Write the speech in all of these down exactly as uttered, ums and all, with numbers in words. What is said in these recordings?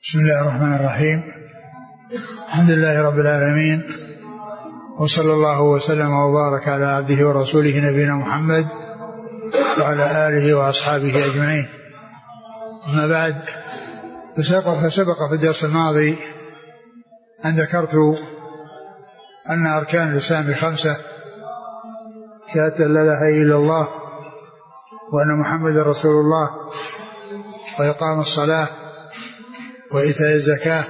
بسم الله الرحمن الرحيم. الحمد لله رب العالمين، وصلى الله وسلم وبارك على عبده ورسوله نبينا محمد وعلى آله وأصحابه أجمعين. أما بعد، فسبق, فسبق في الدرس الماضي أن ذكرت أن أركان الإسلام خمسة: شهادة لا إله إلا الله وأن محمد رسول الله، وإقام الصلاة، وإيتاء الزكاة،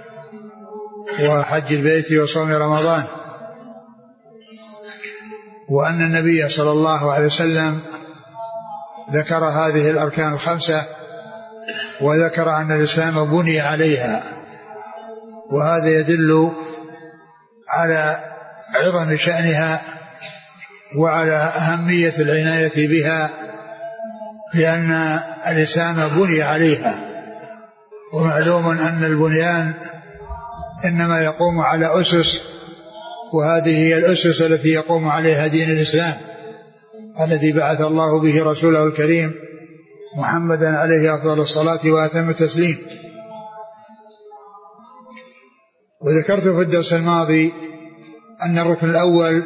وحج البيت، وصوم رمضان. وأن النبي صلى الله عليه وسلم ذكر هذه الأركان الخمسة، وذكر أن الإسلام بني عليها، وهذا يدل على عظم شأنها وعلى أهمية العناية بها، لأن الإسلام بني عليها. ومعلوم أن البنيان إنما يقوم على أسس، وهذه هي الأسس التي يقوم عليها دين الإسلام الذي بعث الله به رسوله الكريم محمدا عليه أفضل الصلاة وأتم التسليم. وذكرت في الدرس الماضي أن الركن الأول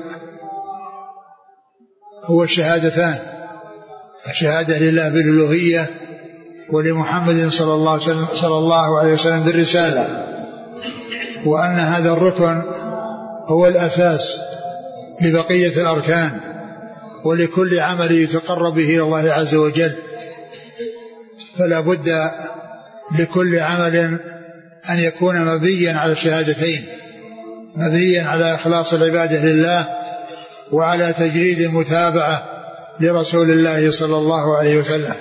هو الشهادتان: الشهادة لله بالألوهية، ولمحمد صلى الله عليه وسلم, صلى الله عليه وسلم بالرسالة، وأن هذا الركن هو الأساس لبقية الأركان ولكل عمل يتقرب به إلى الله عز وجل. فلا بد لكل عمل أن يكون مبنيا على الشهادتين، مبنيا على إخلاص العبادة لله، وعلى تجريد المتابعة لرسول الله صلى الله عليه وسلم.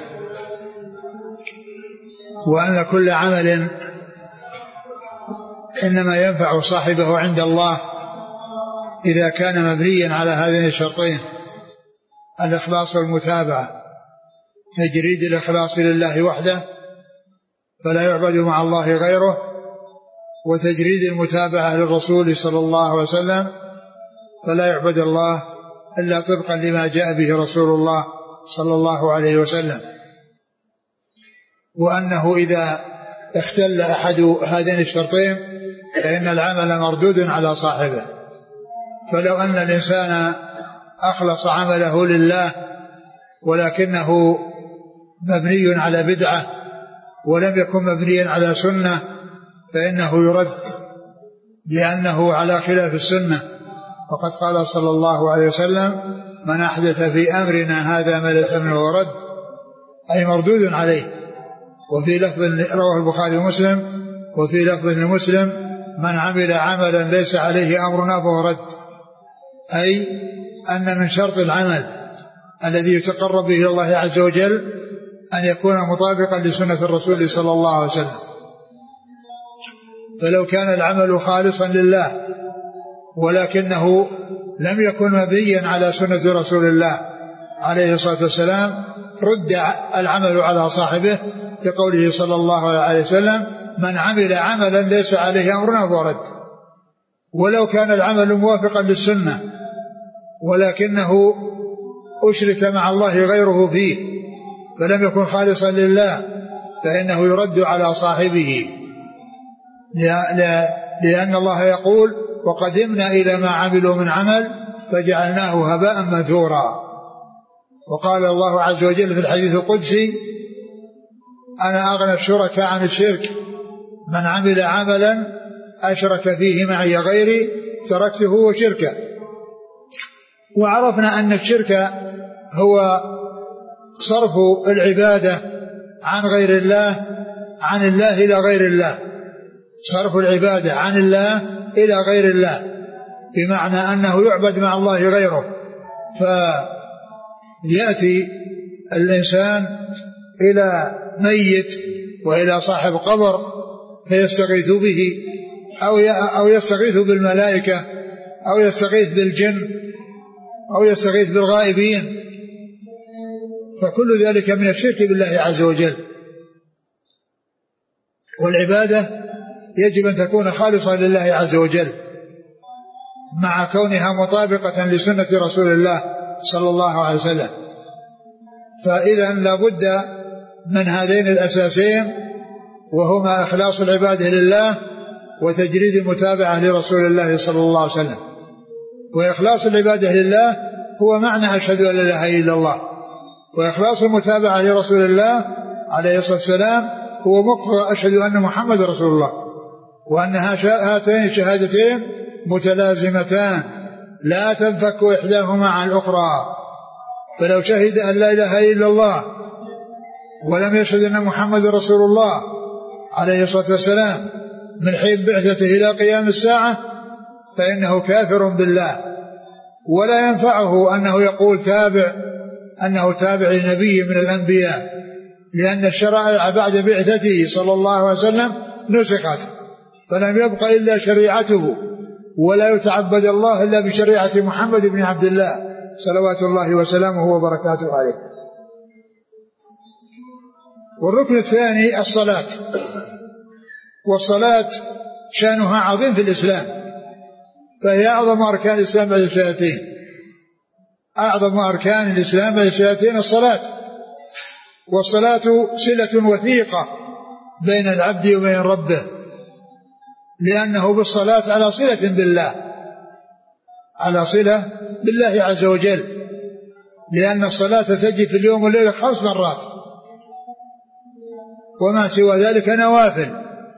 وأن كل عمل إنما ينفع صاحبه عند الله إذا كان مبنيا على هذين الشرطين: الإخلاص والمتابعة، تجريد الإخلاص لله وحده فلا يعبد مع الله غيره، وتجريد المتابعة للرسول صلى الله عليه وسلم فلا يعبد الله إلا طبقا لما جاء به رسول الله صلى الله عليه وسلم. وأنه إذا اختل أحد هذين الشرطين فإن العمل مردود على صاحبه. فلو أن الإنسان أخلص عمله لله ولكنه مبني على بدعة ولم يكن مبنيا على سنة فإنه يرد، لأنه على خلاف السنة. وقد قال صلى الله عليه وسلم: من أحدث في أمرنا هذا ما ليس منه رد، أي مردود عليه. وفي لفظ رواه البخاري ومسلم: وفي لفظ لمسلم: من عمل عملا ليس عليه أمرنا فهو رد، أي أن من شرط العمل الذي يتقرب به إلى الله عز وجل أن يكون مطابقا لسنة الرسول صلى الله عليه وسلم. فلو كان العمل خالصا لله ولكنه لم يكن مبنيا على سنة رسول الله عليه الصلاة والسلام رد العمل على صاحبه، لقوله صلى الله عليه وسلم: من عمل عملا ليس عليه أمرنا فهو رد. ولو كان العمل موافقا للسنة ولكنه أشرك مع الله غيره فيه فلم يكن خالصا لله فإنه يرد على صاحبه، لأن الله يقول: وقدمنا إلى ما عملوا من عمل فجعلناه هباء منثورا. وقال الله عز وجل في الحديث القدسي: أنا أغنى الشركاء عن الشرك، من عمل عملا أشرك فيه معي غيري تركته وشركه. وعرفنا أن الشرك هو صرف العبادة عن غير الله عن الله إلى غير الله، صرف العبادة عن الله إلى غير الله، بمعنى أنه يعبد مع الله غيره. فيأتي الإنسان إلى ميت وإلى صاحب قبر فيستغيث به، أو يستغيث بالملائكة، أو يستغيث بالجن، أو يستغيث بالغائبين، فكل ذلك من الشرك بالله عز وجل. والعبادة يجب أن تكون خالصة لله عز وجل مع كونها مطابقة لسنة رسول الله صلى الله عليه وسلم. فإذا لابد من هذين الأساسين وهما إخلاص العبادة لله وتجريد المتابعة لرسول الله صلى الله عليه وسلم. وإخلاص العبادة لله هو معنى أشهد أن لا إله إلا الله، وإخلاص المتابعة لرسول الله عليه الصلاة والسلام هو مقتضى أشهد أن محمد رسول الله، وأن هاتين الشهادتين متلازمتان لا تنفك إحداهما عن الأخرى. فلو شهد أن لا إله إلا الله ولم يشهد أن محمد رسول الله عليه الصلاة والسلام من حين بعثته إلى قيام الساعة فإنه كافر بالله، ولا ينفعه أنه يقول تابع أنه تابع لنبي من الأنبياء، لأن الشرائع بعد بعثته صلى الله عليه وسلم نسخت، فلم يبق إلا شريعته، ولا يتعبد الله إلا بشريعة محمد بن عبد الله صلوات الله وسلامه وبركاته عليه. والركن الثاني الصلاة، والصلاة شأنها عظيم في الإسلام، فهي أعظم أركان الإسلام بعد الشهادتين. أعظم أركان الإسلام بعد الشهادتين الصلاة، والصلاة صلة وثيقة بين العبد وبين ربه، لأنه بالصلاة على صلة بالله، على صلة بالله عز وجل، لأن الصلاة تجي في اليوم والليلة خمس مرات، وما سوى ذلك نوافل.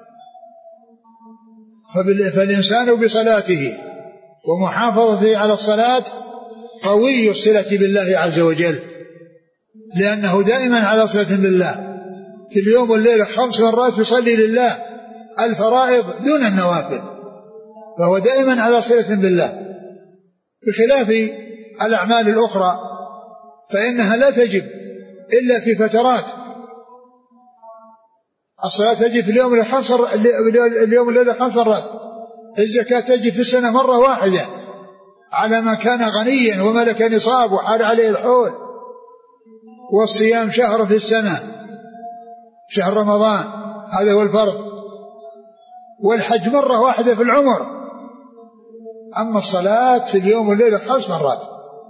فالإنسان بصلاته ومحافظته على الصلاة قوي الصلة بالله عز وجل، لأنه دائما على صلة بالله، في اليوم والليلة خمس مرات يصلي لله الفرائض دون النوافل، فهو دائما على صلة بالله، بخلاف الأعمال الأخرى فإنها لا تجب إلا في فترات. الصلاة تجي في اليوم الخمس اليوم والليلة خمس مرات، الزكاة تجي في السنة مرة واحدة على ما كان غنيا وملك نصاب وحال عليه الحول، والصيام شهر في السنة شهر رمضان هذا هو الفرض، والحج مرة واحدة في العمر. أما الصلاة في اليوم والليلة خمس مرات،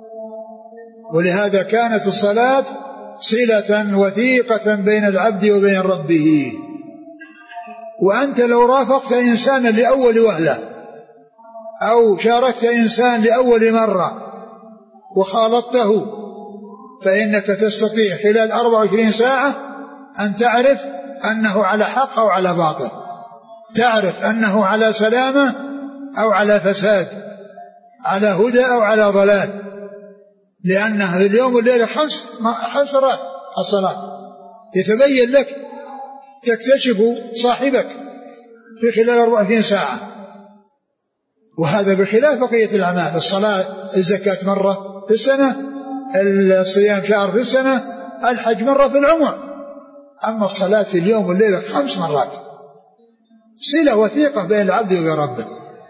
ولهذا كانت الصلاة صلة وثيقة بين العبد وبين ربه. وأنت لو رافقت إنسانا لأول وهلة أو شاركت إنسان لأول مرة وخالطته، فإنك تستطيع خلال أربع وعشرين ساعة أن تعرف أنه على حق أو على باطل، تعرف أنه على سلامة أو على فساد، على هدى أو على ضلال، لأنها في اليوم والليلة خمس خمس مرات الصلاة يتبين لك، تكتشف صاحبك في خلال أربع وعشرين ساعة. وهذا بخلاف بقية الأعمال، الصلاة الزكاة مرة في السنة، الصيام شهر في السنة، الحج مرة في العمر. أما الصلاة في اليوم والليلة خمس مرات، صلة وثيقة بين العبد وبين ربه.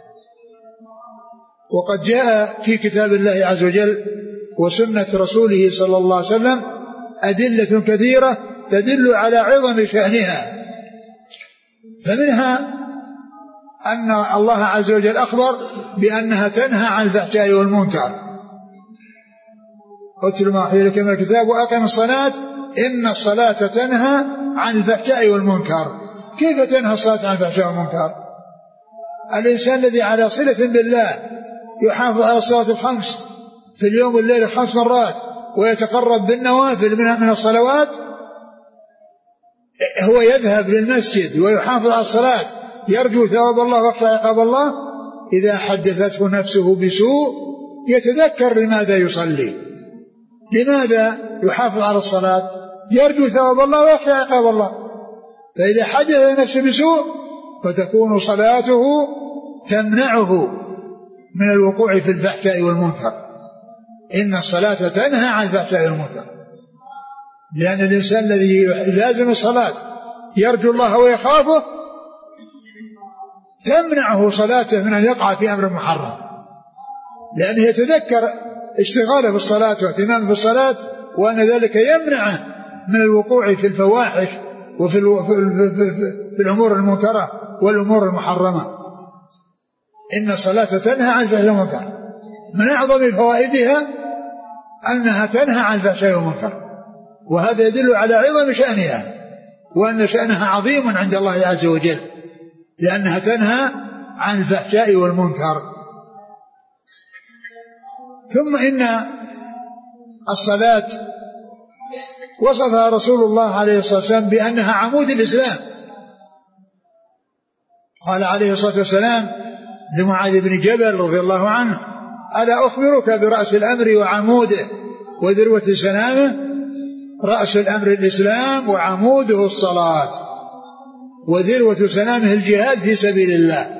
وقد جاء في كتاب الله عز وجل وسنة رسوله صلى الله عليه وسلم أدلة كثيرة تدل على عظم شأنها، فمنها أن الله عز وجل أخبر بأنها تنهى عن الفحشاء والمنكر، اتل ما أوحي إليك من الكتاب وأقم الصلاة إن الصلاة تنهى عن الفحشاء والمنكر. كيف تنهى الصلاة عن الفحشاء والمنكر؟ الإنسان الذي على صلة بالله يحافظ على الصلاة الخمس في اليوم والليلة خمس مرات ويتقرب بالنوافل من الصلوات، هو يذهب للمسجد ويحافظ على الصلاة يرجو ثواب الله ويخشى عقاب الله، إذا حدثته نفسه بسوء يتذكر لماذا يصلي، لماذا يحافظ على الصلاة، يرجو ثواب الله ويخشى عقاب الله. فإذا حدث نفسه بسوء فتكون صلاته تمنعه من الوقوع في الفحشاء والمنكر. إن الصلاة تنهى عن الفحشاء والمنكر، لأن الإنسان الذي لازم الصلاة يرجو الله ويخافه تمنعه صلاته من أن يقع في أمر محرم، لأنه يتذكر اشتغاله بالصلاة واهتمامه بالصلاة، وأن ذلك يمنعه من الوقوع في الفواحش وفي في الأمور المنكرة والأمور المحرمة. إن الصلاة تنهى عن الفحشاء والمنكر، من أعظم فوائدها أنها تنهى عن الفحشاء والمنكر، وهذا يدل على عظم شأنها وأن شأنها عظيم عند الله عز وجل، لأنها تنهى عن الفحشاء والمنكر. ثم إن الصلاة وصفها رسول الله عليه الصلاة والسلام بأنها عمود الإسلام. قال عليه الصلاة والسلام لمعاذ بن جبل رضي الله عنه: ألا أخبرك برأس الأمر وعموده وذروة سنامه؟ رأس الأمر الإسلام وعموده الصلاة وذروة سنامه الجهاد في سبيل الله.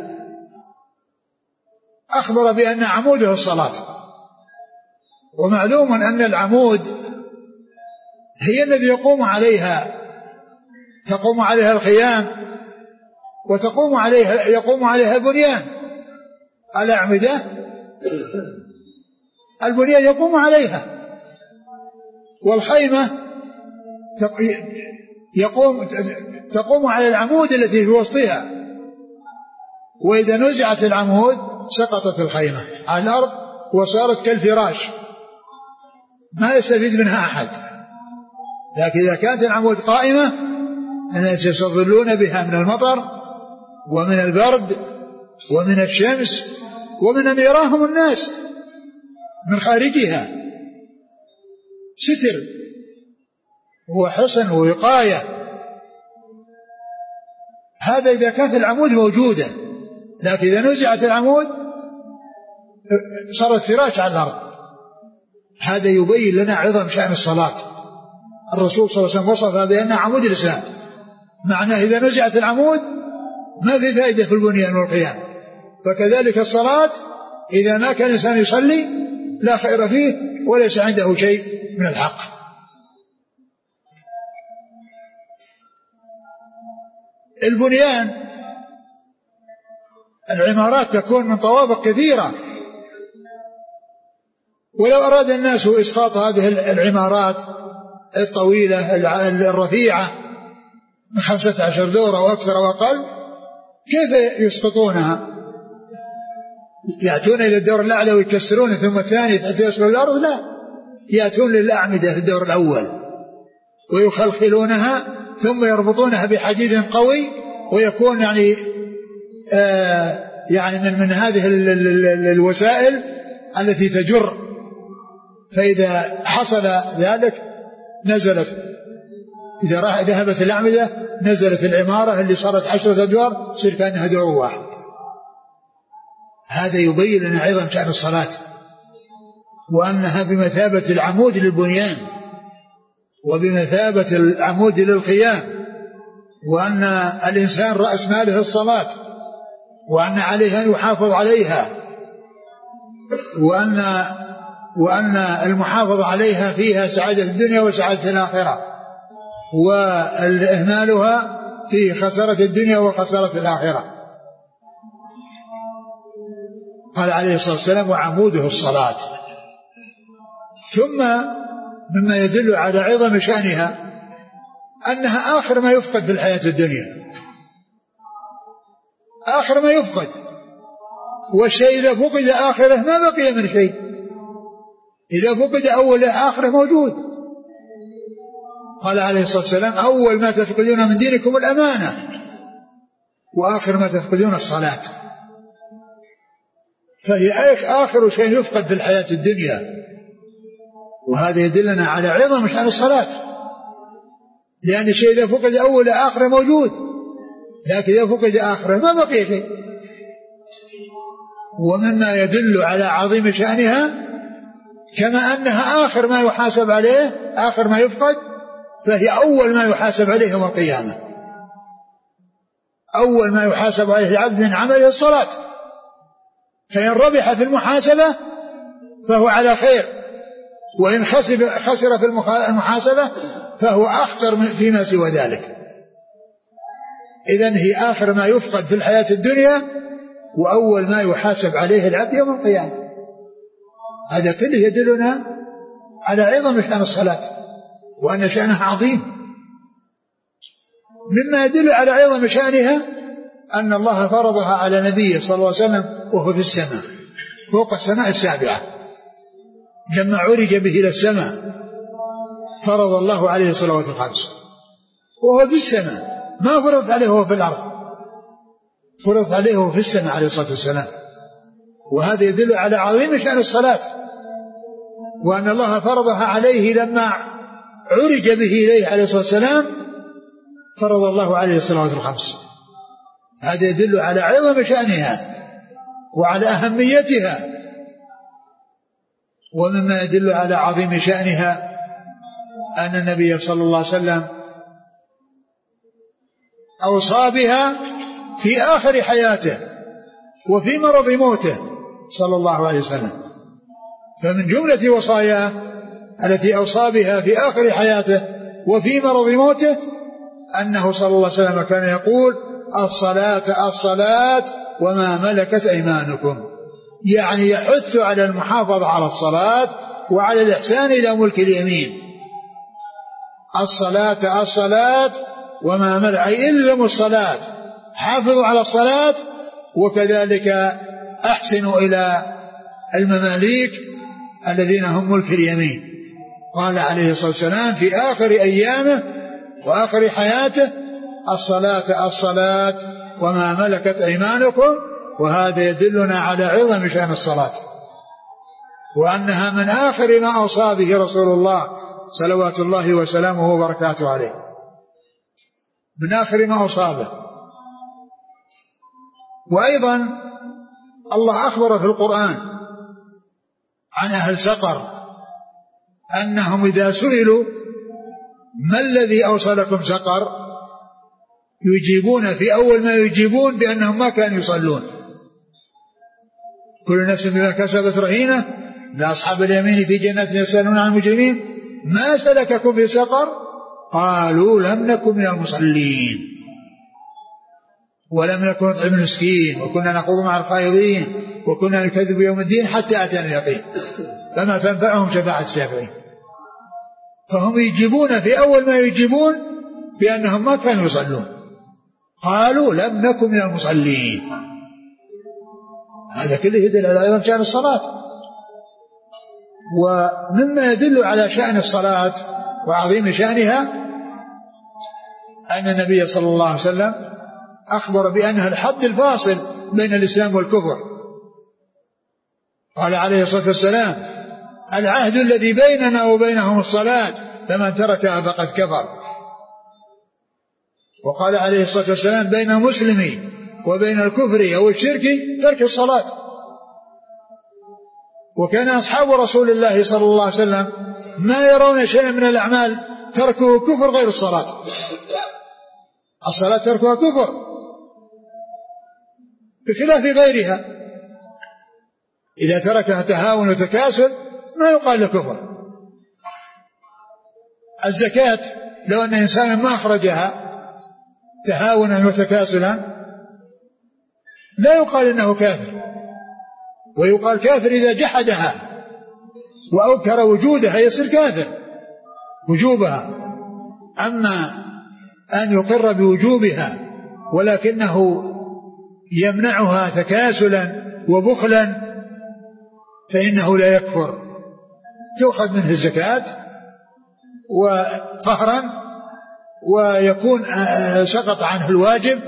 أخبر بأن عموده الصلاة، ومعلوم أن العمود هي الذي يقوم عليها تقوم عليها الخيام وتقوم عليها يقوم عليها البنيان. الأعمدة البنيان يقوم عليها، والخيمة يقوم تقوم على العمود التي في وسطها، وإذا نزعت العمود سقطت الخيمة على الأرض وصارت كالفراش ما يستفيد منها أحد. لكن إذا كانت العمود قائمة الناس يستظلون بها من المطر ومن البرد ومن الشمس ومن أن يراهم الناس من خارجها، ستر وحصن ووقاية. هذا إذا كانت العمود موجودة، لكن إذا نزعت العمود صارت فراش على الأرض. هذا يبين لنا عظم شأن الصلاة. الرسول صلى الله عليه وسلم وصفها بأنها عمود الإسلام، معناه إذا نزعت العمود ما في فائدة في البنيان والقيام. فكذلك الصلاة إذا ما كان الإنسان يصلي لا خير فيه وليس عنده شيء من الحق. البنيان العمارات تكون من طوابق كثيرة، ولو أراد الناس إسقاط هذه العمارات الطويلة الرفيعة من خمسة عشر دور أو أكثر أو أقل كيف يسقطونها؟ يأتون إلى الدور الأعلى ويكسرون ثم الثاني حتى يصلوا الأرض؟ لا، يأتون للأعمدة في الدور الأول ويخلخلونها ثم يربطونها بحديد قوي، ويكون يعني آه يعني من, من هذه ال ال ال الوسائل التي تجر. فإذا حصل ذلك نزلت، إذا ذهبت الأعمدة نزلت العمارة اللي صارت عشرة أدوار صير كأنها دور واحد. هذا يبين لنا عظم شأن الصلاة، وأنها بمثابة العمود للبنيان وبمثابة العمود للقيام، وأن الإنسان رأس ماله الصلاة، وأن عليه أن يحافظ عليها، وأن وأن المحافظة عليها فيها سعادة الدنيا وسعادة الآخرة، وإهمالها في خسارة الدنيا وخسارة الآخرة. قال عليه الصلاة والسلام: وعموده الصلاة. ثم مما يدل على عظم شأنها أنها آخر ما يفقد في الحياة الدنيا، آخر ما يفقد. والشيء إذا فقد آخره ما بقي من شيء، إذا فقد أوله آخره موجود. قال عليه الصلاة والسلام: أول ما تفقدون من دينكم الأمانة، وآخر ما تفقدون الصلاة. فهي آخر شيء يفقد في الحياة الدنيا، وهذا يدلنا على عظم شأن الصلاة، لأن الشيء إذا فقد أوله آخره موجود، لكن إذا فقد آخره ما بقي شيء. ومما يدل على عظيم شأنها كما أنها آخر ما يحاسب عليه، آخر ما يفقد، فهي أول ما يحاسب عليه يوم القيامة. أول ما يحاسب عليه العبد من عمله الصلاة، فإن ربح في المحاسبة فهو على خير، وإن خسر في المحاسبة فهو أخسر فيما سوى ذلك. إذن هي آخر ما يفقد في الحياة الدنيا وأول ما يحاسب عليه العبد يوم القيامة. هذا كله يدلنا على عظم شأن الصلاة وأن شأنها عظيم. مما يدل على عظم شأنها أن الله فرضها على نبيه صلى الله عليه وسلم وهو في السماء فوق السماء السابعة. لما عرج به إلى السماء فرض الله عليه الصلوات الخمس، وهو في السماء، ما فرض عليه وهو في الأرض، فرض عليه وهو في السماء عليه الصلاة والسلام. وهذا يدل على عظيم شأن الصلاة، وأن الله فرضها عليه لما عرج به إليه عليه الصلاة والسلام، فرض الله عليه الصلوات الخمس. هذا يدل على عظم شأنها وعلى أهميتها. ومما يدل على عظيم شأنها أن النبي صلى الله عليه وسلم أوصى بها في آخر حياته وفي مرض موته صلى الله عليه وسلم. فمن جملة وصاياه التي أوصى بها في آخر حياته وفي مرض موته أنه صلى الله عليه وسلم كان يقول: الصلاة الصلاة وما ملكت أيمانكم، يعني يحث على المحافظة على الصلاة وعلى الإحسان إلى ملك اليمين. الصلاة الصلاة وما ملك، أي إلزموا الصلاة، حافظوا على الصلاة، وكذلك أحسنوا إلى المماليك الذين هم ملك اليمين. قال عليه الصلاة والسلام في آخر أيامه وآخر حياته: الصلاة الصلاة وما ملكت أيمانكم. وهذا يدلنا على عظم شأن الصلاة، وأنها من آخر ما أوصى به رسول الله صلوات الله وسلامه وبركاته عليه، من آخر ما أوصى به. وأيضا الله أخبر في القرآن عن أهل سقر أنهم إذا سئلوا: ما الذي أوصلكم سقر؟ يجيبون في أول ما يجيبون بأنهم ما كانوا يصلون. كل نفس بما كسبت رهينة، لا أصحاب اليمين في جنات يسألون عن المجرمين ما سلككم في سقر؟ قالوا: لم نكن من المصلين ولم نكن نطعم المسكين وكنا نخوض مع الخائضين وكنا نكذب بيوم الدين حتى أتانا اليقين فما تنفعهم شفاعة الشافعين. فهم يجيبون في أول ما يجيبون بأنهم ما كانوا يصلون، قالوا: لم نكن من المصلين. هذا كله يدل على عظم شأن الصلاة. ومما يدل على شأن الصلاة وعظيم شأنها أن النبي صلى الله عليه وسلم أخبر بأنها الحد الفاصل بين الإسلام والكفر. قال عليه الصلاة والسلام: العهد الذي بيننا وبينهم الصلاة فمن تركها فقد كفر. وقال عليه الصلاة والسلام: بين المسلم وبين الكفر أو الشرك ترك الصلاة. وكان أصحاب رسول الله صلى الله عليه وسلم ما يرون شيئا من الأعمال تركه كفر غير الصلاة. الصلاة تركها كفر بخلاف غيرها. إذا تركها تهاون وتكاسل ما يقال له كفر. الزكاة لو أن إنسانا ما أخرجها تهاونا وتكاسلا لا يقال إنه كافر، ويقال كافر إذا جحدها وأنكر وجودها يصير كافر وجوبها. أما أن يقر بوجوبها ولكنه يمنعها تكاسلا وبخلا فإنه لا يكفر. تؤخذ منه الزكاة وقهرا ويكون سقط عنه الواجب،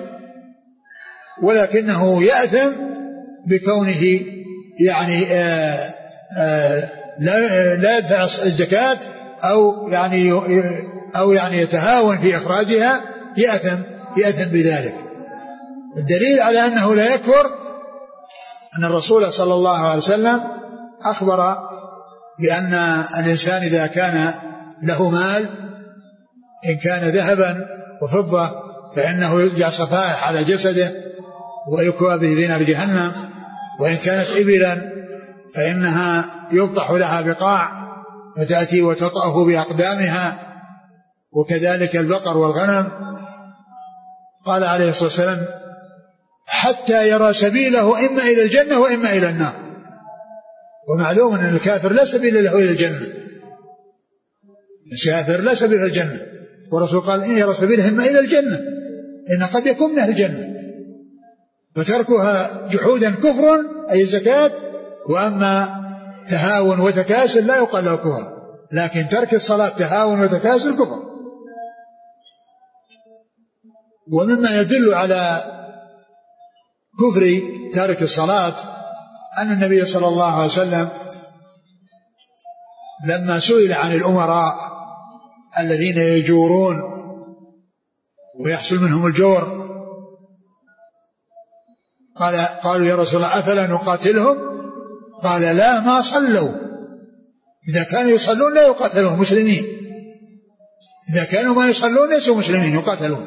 ولكنه يأثم بكونه يعني آآ آآ لا لا يدفع الزكاة أو يعني أو يعني يتهاون في إخراجها، يأثم يأثم بذلك. الدليل على أنه لا يكفر أن الرسول صلى الله عليه وسلم أخبر بأن الإنسان إذا كان له مال إن كان ذهبا وفضة فإنه يرجع صفائح على جسده ويكوى به في نار جهنم، وإن كانت إبلا فإنها يبطح لها بقاع فتأتي وتطأه بأقدامها، وكذلك البقر والغنم. قال عليه الصلاة والسلام: حتى يرى سبيله إما إلى الجنة وإما إلى النار. ومعلوم أن الكافر لا سبيل له إلى الجنة، الكافر لا سبيل إلى الجنة، والرسول قال: إن يرى سبيله إما إلى الجنة إن قد يكون من أهل الجنة. فتركها جحودا كفر أي الزكاة، وأما تهاون وتكاسل لا يقال له كفر، لكن ترك الصلاة تهاون وتكاسل كفر. ومما يدل على كفر تارك الصلاة أن النبي صلى الله عليه وسلم لما سئل عن الأمراء الذين يجورون ويحصل منهم الجور قال قالوا يا رسول الله أفلا نقاتلهم؟ قال لا، ما صلوا. إذا كانوا يصلون لا يقاتلون مسلمين، إذا كانوا ما يصلون ليسوا مسلمين يقاتلون.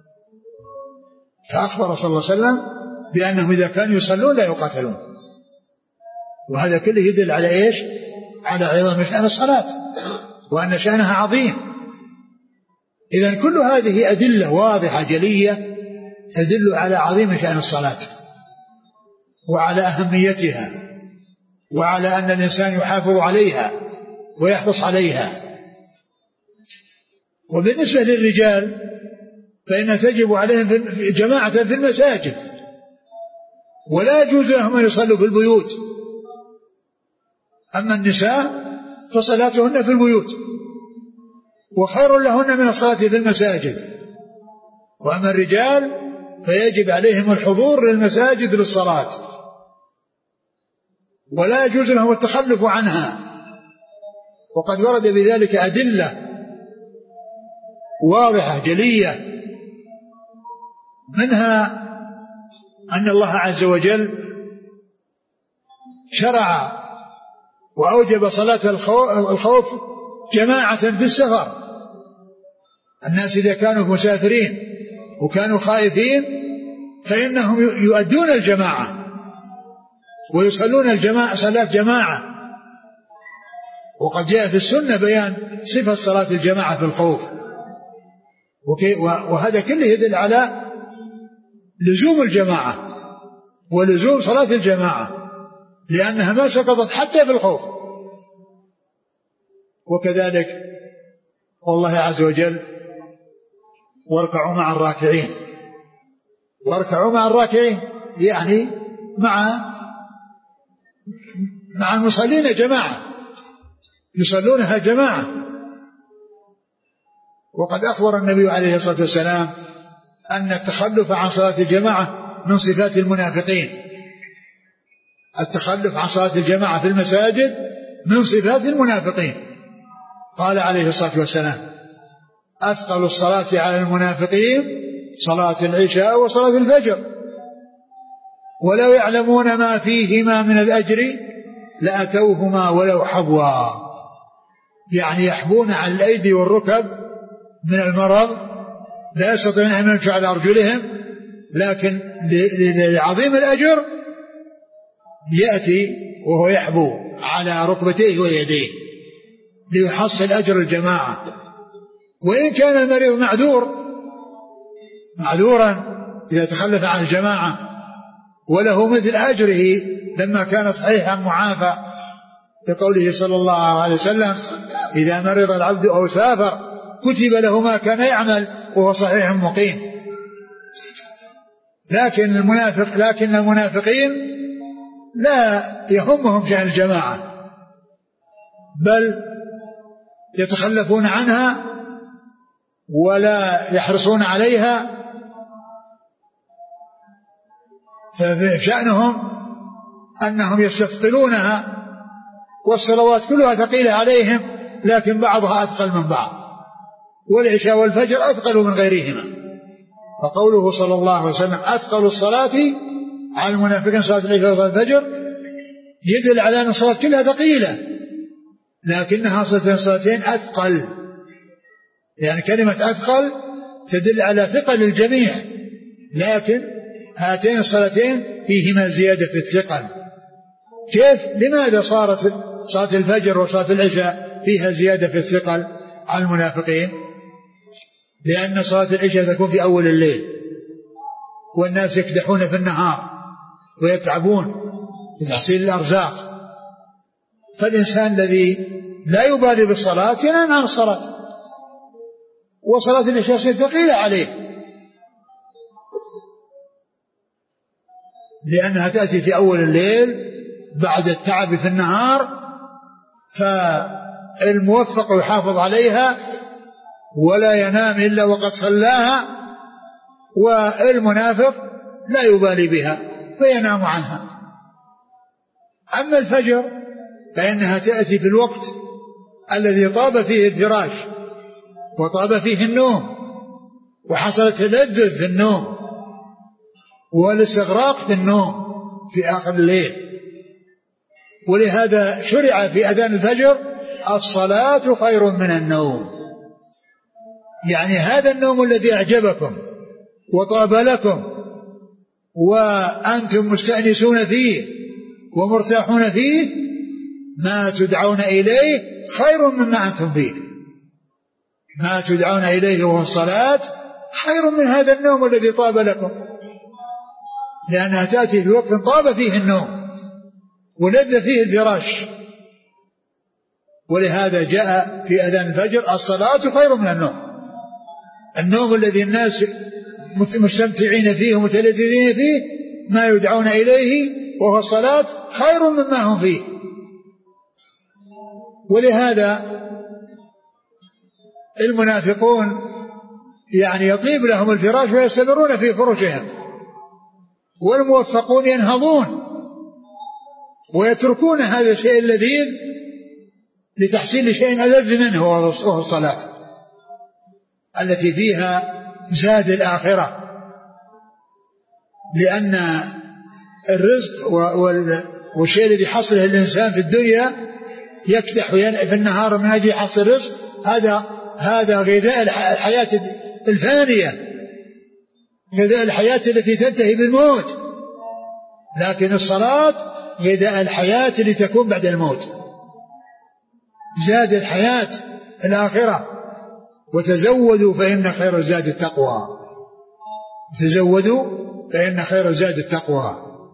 فأخبر صلى الله عليه وسلم بأنهم إذا كانوا يصلون لا يقاتلون. وهذا كله يدل على إيش؟ على عظم شأن الصلاة وأن شأنها عظيم. إذن كل هذه أدلة واضحة جلية تدل على عظيم شأن الصلاة وعلى أهميتها وعلى أن الإنسان يحافظ عليها ويحرص عليها. وبالنسبة للرجال فإن تجب عليهم جماعة في المساجد، ولا يجوز لهم أن يصلوا في البيوت. أما النساء فصلاتهن في البيوت، وخير لهن من الصلاة في المساجد. وأما الرجال فيجب عليهم الحضور للمساجد للصلاة، ولا يجوز لهم التخلف عنها. وقد ورد بذلك أدلة واضحة جلية، منها أن الله عز وجل شرع وأوجب صلاة الخوف جماعة في السفر. الناس إذا كانوا مسافرين وكانوا خائفين فإنهم يؤدون الجماعة ويصلون الجماعة صلاة جماعة. وقد جاء في السنة بيان صفة صلاة الجماعة في الخوف، وهذا كله يدل على لزوم الجماعة ولزوم صلاة الجماعة، لأنها ما سقطت حتى في الخوف. وكذلك والله عز وجل واركعوا مع الراكعين. واركعوا مع الراكعين يعني مع مع المصلين جماعة، يصلونها جماعة. وقد أخبر النبي عليه الصلاة والسلام أن التخلف عن صلاة الجماعة من صفات المنافقين. التخلف عن صلاة الجماعة في المساجد من صفات المنافقين. قال عليه الصلاة والسلام أثقل الصلاة على المنافقين صلاة العشاء وصلاة الفجر، ولو يعلمون ما فيهما من الأجر لأتوهما ولو حبوا. يعني يحبون على الأيدي والركب من المرض، لا يستطيعون أن يمشوا على أرجلهم، لكن لعظيم الأجر يأتي وهو يحبو على ركبتيه ويديه ليحصل أجر الجماعة. وإن كان المريض معذور معذورا إذا تخلف عن الجماعة وله مثل أجره لما كان صحيحا معافى، بقوله صلى الله عليه وسلم إذا مرض العبد أو سافر كتب له ما كان يعمل وهو صحيح مقيم. لكن المنافق لكن المنافقين لا يهمهم شأن الجماعة، بل يتخلفون عنها ولا يحرصون عليها. فشأنهم أنهم يستثقلونها، والصلوات كلها ثقيلة عليهم، لكن بعضها أثقل من بعض، والعشاء والفجر أثقل من غيرهما. فقوله صلى الله عليه وسلم أثقل الصلاة على المنافقين صلاة العشاء وصلاة الفجر يدل على أن الصلاة كلها ثقيلة، لكنها صلاتين أثقل. يعني كلمة أثقل تدل على ثقل الجميع، لكن هاتين الصلاتين فيهما زيادة في الثقل. كيف؟ لماذا صارت صلاة الفجر وصلاة العشاء فيها زيادة في الثقل على المنافقين؟ لأن صلاة العشاء تكون في أول الليل، والناس يكدحون في النهار ويتعبون لتحصيل الأرزاق، فالإنسان الذي لا يبالي بالصلاة ينام عن الصلاة، وصلاة العشاء ثقيلة عليه لأنها تأتي في أول الليل بعد التعب في النهار، فالموفق يحافظ عليها ولا ينام إلا وقد صلاها، والمنافق لا يبالي بها فينام عنها. أما الفجر فإنها تأتي في الوقت الذي طاب فيه الفراش وطاب فيه النوم وحصلت اللذة في النوم والاستغراق في النوم في آخر الليل. ولهذا شرع في أذان الفجر الصلاة خير من النوم، يعني هذا النوم الذي أعجبكم وطاب لكم وأنتم مستأنسون فيه ومرتاحون فيه، ما تدعون إليه خير مما أنتم فيه. ما تدعون إليه وهو الصلاة خير من هذا النوم الذي طاب لكم، لأنها تأتي في وقت طاب فيه النوم ولذ فيه الفراش. ولهذا جاء في أذان الفجر الصلاة خير من النوم. النوم الذي الناس مستمتعين فيه ومتلذذين فيه ما يدعون إليه وهو الصلاة خير مما هم فيه. ولهذا المنافقون يعني يطيب لهم الفراش ويستمرون في فرشهم، والموفقون ينهضون ويتركون هذا الشيء اللذيذ لتحصيل شيء ألذ منه وهو الصلاة التي فيها زاد الآخرة. لأن الرزق والشيء الذي حصله الإنسان في الدنيا يكدح في النهار من أجل حصل الرزق، هذا هذا غذاء الحياة الفانية، غذاء الحياة التي تنتهي بالموت. لكن الصلاة غذاء الحياة التي تكون بعد الموت، زاد الحياة الآخرة. وتزودوا فإن خير الزاد التقوى، تزودوا فإن خير الزاد التقوى.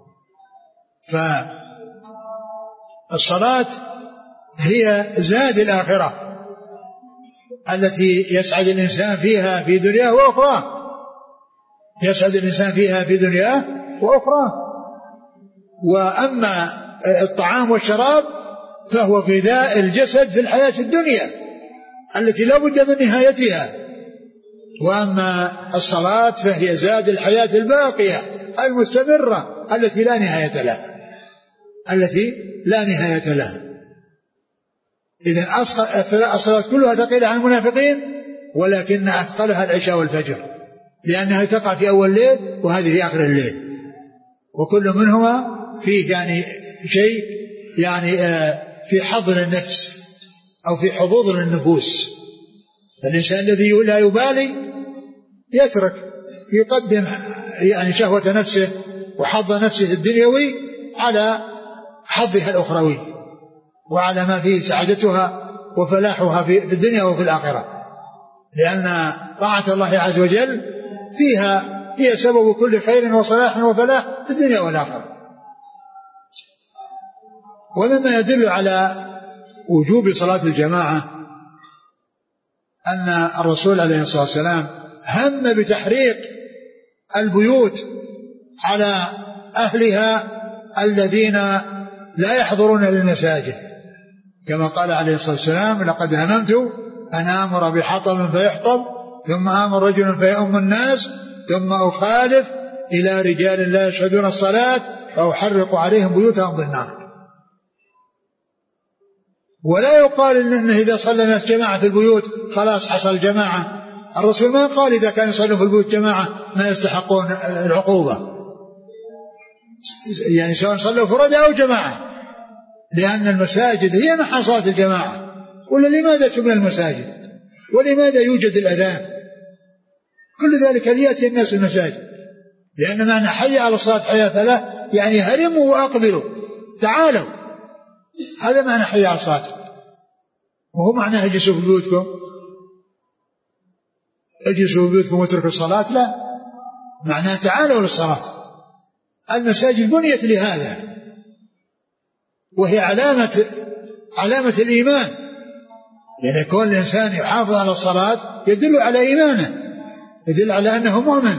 فالصلاة هي زاد الآخرة التي يسعد الإنسان فيها في دنياه وأخراه، يسعد الإنسان فيها في دنياه وأخراه. وأما الطعام والشراب فهو غذاء الجسد في الحياة الدنيا التي لا بد من نهايتها. وأما الصلاة فهي زاد الحياة الباقية المستمرة التي لا نهاية لها، التي لا نهاية لها. إذن الصلاة كلها ثقيلة عن المنافقين، ولكن أثقلها العشاء والفجر، لأنها تقع في أول الليل وهذه في آخر الليل، وكل منهما فيه يعني شيء يعني في حظر النفس أو في حظوظ النفوس. الإنسان الذي لا يبالي يترك يقدم يعني شهوة نفسه وحظ نفسه الدنيوي على حظها الأخروي وعلى ما فيه سعادتها وفلاحها في الدنيا وفي الآخرة. لأن طاعة الله عز وجل فيها هي سبب كل خير وصلاح وفلاح في الدنيا والآخرة. ومما يدل على وجوب صلاة الجماعة أن الرسول عليه الصلاة والسلام هم بتحريق البيوت على أهلها الذين لا يحضرون للمساجد، كما قال عليه الصلاة والسلام: لقد هممت أن آمر بحطب فيحطب ثم آمر رجل فيؤم الناس ثم أخالف إلى رجال لا يشهدون الصلاة فأحرق عليهم بيوتهم بالنار. ولا يقال إنه إذا صلى الناس جماعة في البيوت خلاص حصل جماعة. الرسول ما قال إذا كانوا يصلوا في البيوت جماعة ما يستحقون العقوبة، يعني سواء صلوا فرادى أو جماعة، لأن المساجد هي محصات الجماعة. ولا لماذا تبنى المساجد؟ ولماذا يوجد الأذان؟ كل ذلك ليأتي الناس المساجد، لأن معنى حي على الصلاة حي فلا يعني هرموا وأقبلوا تعالوا، هذا معنى حي على الصلاة. وهو معنى اجلسوا في بيوتكم اجلسوا في بيوتكم واتركوا الصلاة، لا، معناه تعالوا للصلاة. المساجد بنيت لهذا، وهي علامة علامة الإيمان، لأن كل إنسان يحافظ على الصلاة يدل على إيمانه، يدل على أنه مؤمن،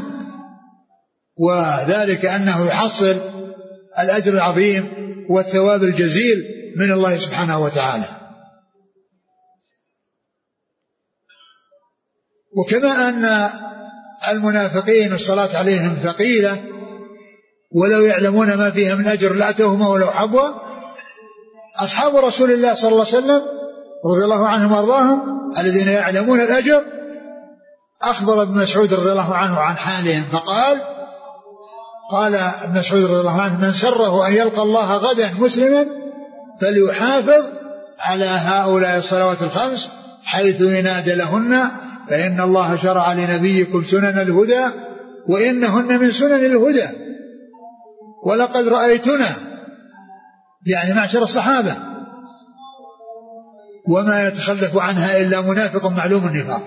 وذلك أنه يحصل الأجر العظيم والثواب الجزيل من الله سبحانه وتعالى. وكما أن المنافقين الصلاة عليهم ثقيلة، ولو يعلمون ما فيها من أجر لأتوهم ولو حبوا. أصحاب رسول الله صلى الله عليه وسلم رضي الله عنهم وارضاهم الذين يعلمون الأجر، أخبر ابن مسعود رضي الله عنه عن حالهم فقال: قال ابن مسعود رضي الله عنه: من سره أن يلقى الله غدا مسلما فليحافظ على هؤلاء الصلوات الخمس حيث ينادى لهن، فإن الله شرع لنبيكم سنن الهدى وإنهن من سنن الهدى. ولقد رأيتنا، يعني معشر الصحابة، وما يتخلف عنها إلا منافق معلوم النفاق.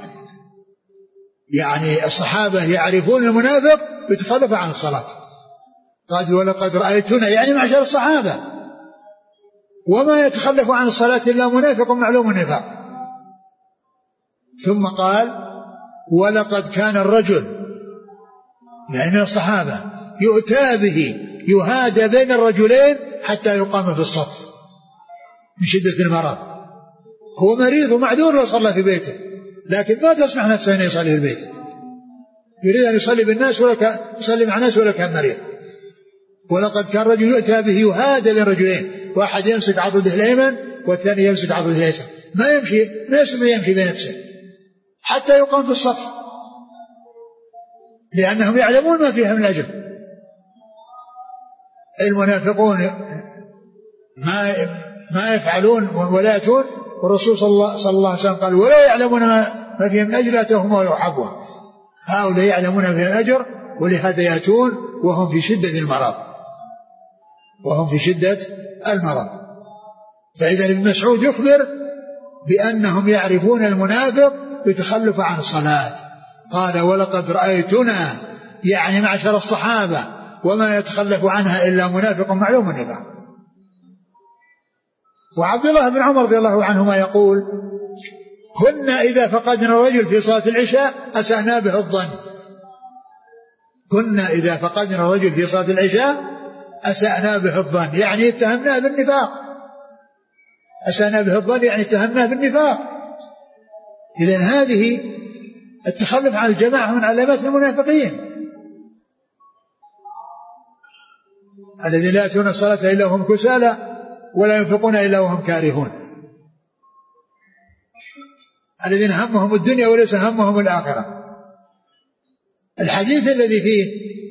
يعني الصحابة يعرفون المنافق يتخلف عن الصلاة. قال: ولقد رأيتنا، يعني معشر الصحابة، وما يتخلف عن الصلاة إلا منافق معلوم النفاق. ثم قال: ولقد كان الرجل، يعني من الصحابة، يؤتى به يهادى بين الرجلين حتى يقام في الصف من شدة المرض. هو مريض ومعذور لو صلى في بيته، لكن ما تسمح نفسه أن يصلي في البيت، يريد أن يصلي بالناس ولا كان يصلي مع الناس ولا كان مريض. ولقد كان رجل يؤتى به يهادى بين رجلين، واحد يمسك عضده الأيمن والثاني يمسك عضده اليسار، ما يمشي ما يسمى يمشي بنفسه حتى يقام في الصف، لأنهم يعلمون ما فيها من أجر. المنافقون ما ما يفعلون ولا يأتون، والرسول صلى الله, صلى الله عليه وسلم قال: ولا يعلمون ما فيها من أجر أتوهم ولو حبوا. هؤلاء يعلمون فيها الأجر ولهذا يأتون وهم في شدة المرض وهم في شدة المرض. فإذا ابن مسعود يخبر بأنهم يعرفون المنافق بتخلف عن الصلاة. قال: ولقد رأيتنا، يعني معشر الصحابة، وما يتخلف عنها إلا منافق معلوم النفاق. وعبد الله بن عمر رضي الله عنهما يقول: كنا إذا فقدنا الرجل في صلاة العشاء أسأنا به الظن. كنا إذا فقدنا الرجل في صلاة العشاء أسأنا به الظن، يعني اتهمناه بالنفاق. أسأنا به الظن يعني اتهمناه بالنفاق. إذن هذه التخلف عن الجماعة من علامات المنافقين الذين لا يأتون الصلاة إلا وهم كسالى ولا ينفقون إلا وهم كارهون، الذين همهم الدنيا وليس همهم الآخرة. الحديث الذي فيه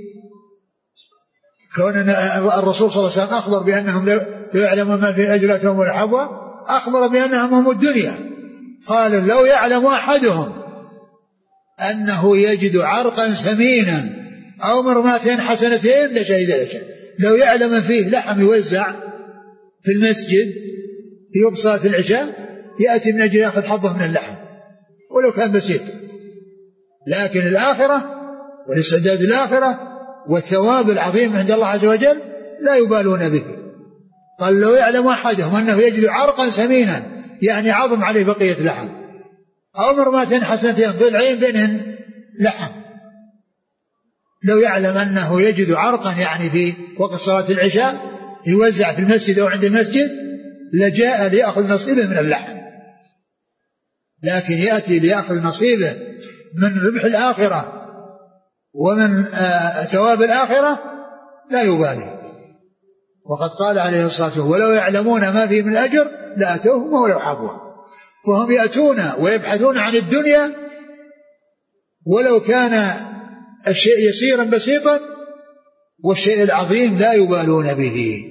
كون الرسول صلى الله عليه وسلم أخبر بأنهم لا يعلمون ما في أجلتهم والحبوة، أخبر بأنهم هم الدنيا. قال: لو يعلم أحدهم أنه يجد عرقا ثمينا أو مرماتين حسنتين لشهد لك. لو يعلم فيه لحم يوزع في المسجد في وقت صلاة العشاء يأتي من أجل يأخذ حظه من اللحم ولو كان بسيط. لكن الآخرة والاستعداد الآخرة والثواب العظيم عند الله عز وجل لا يبالون به. قال: لو يعلم أحدهم أنه يجد عرقا ثمينا، يعني عظم عليه بقية لحم، أو مرماتين حسنتين ضلعين بينهن لحم. لو يعلم أنه يجد عرقا، يعني في وقت صلاة العشاء يوزع في المسجد أو عند المسجد، لجاء ليأخذ نصيبه من اللحم. لكن يأتي ليأخذ نصيبه من ربح الآخرة ومن ثواب الآخرة لا يبالي. وقد قال عليه الصلاة والسلام: ولو يعلمون ما فيه من الأجر لأتوهم ولو حبوا. وهم يأتون ويبحثون عن الدنيا ولو كان الشيء يسيرا بسيطا، والشيء العظيم لا يبالون به.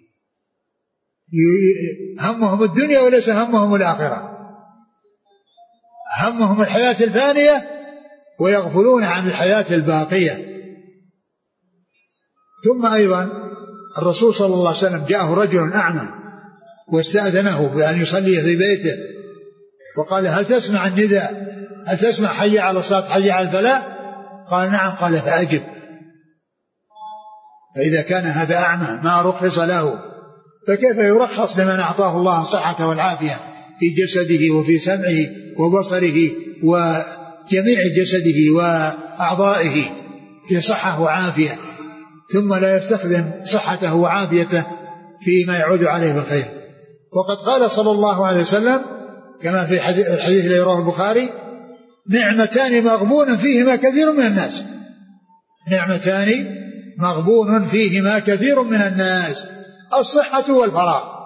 همهم الدنيا وليس همهم الآخرة، همهم الحياة الفانية ويغفلون عن الحياة الباقية. ثم أيضا الرسول صلى الله عليه وسلم جاءه رجل أعمى واستأذنه بأن يصلي في بيته، وقال: هل تسمع النداء؟ هل تسمع حي على الصلاة حي على الفلاح؟ قال: نعم. قال: فأجب. فإذا كان هذا أعمى ما رخص له، فكيف يرخص لمن أعطاه الله الصحة والعافية في جسده وفي سمعه وبصره وجميع جسده وأعضائه في صحة وعافية، ثم لا يستخدم صحته وعافيته فيما يعود عليه بالخير. وقد قال صلى الله عليه وسلم كما في الحديث الذي رواه البخاري: نعمتان مغبون فيهما كثير من الناس نعمتان مغبون فيهما كثير من الناس الصحة والفراغ.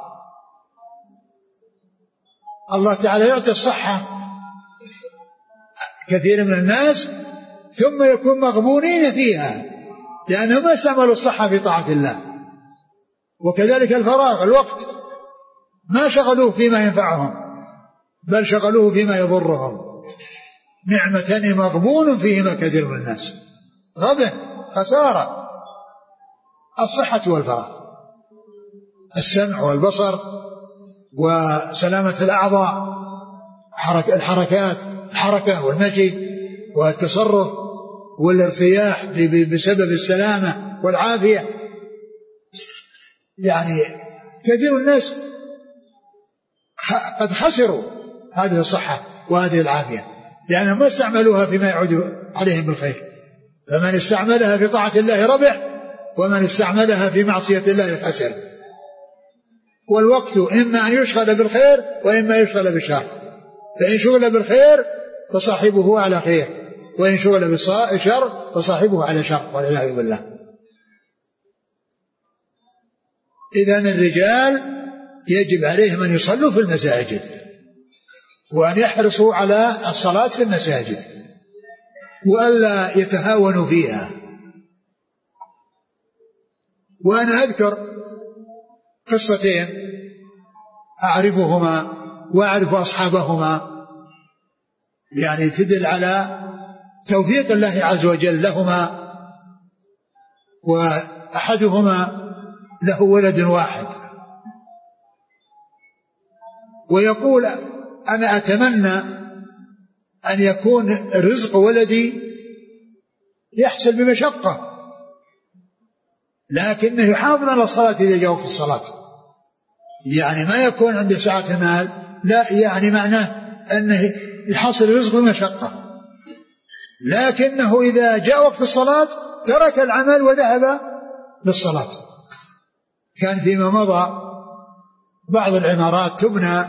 الله تعالى يعطي الصحة كثير من الناس ثم يكون مغبونين فيها لأنهم ما استعملوا الصحة في طاعة الله. وكذلك الفراغ الوقت ما شغلوه فيما ينفعهم بل شغلوه فيما يضرهم. نعمتان مغبون فيهما كثير من الناس غبن خسارة الصحة والفراغ السمع والبصر وسلامة الأعضاء حركة الحركات الحركة والمشي والتصرف والارتياح بسبب السلامة والعافية. يعني كثير من الناس قد خسروا هذه الصحة وهذه العافية لأنهم ما استعملوها فيما يعود عليهم بالخير. فمن استعملها في طاعة الله ربح ومن استعملها في معصية الله خسر. والوقت إما أن يشغل بالخير وإما يشغل بالشر. فإن شغل بالخير فصاحبه على خير وإن شغل بالشر فصاحبه على شر والعياذ بالله. إذن الرجال يجب عليهم أن يصلوا في المساجد وأن يحرصوا على الصلاة في المساجد وألا يتهاونوا فيها. وأنا أذكر قصتين أعرفهما وأعرف أصحابهما يعني تدل على توفيق الله عز وجل لهما. وأحدهما له ولد واحد ويقول أنا أتمنى أن يكون رزق ولدي يحصل بمشقة لكنه يحافظ على الصلاة إذا جاء وقت الصلاة. يعني ما يكون عنده سعة مال لا يعني معناه أنه يحصل رزق بمشقة لكنه إذا جاء وقت الصلاة ترك العمل وذهب للصلاة. كان فيما مضى بعض العمارات تبنى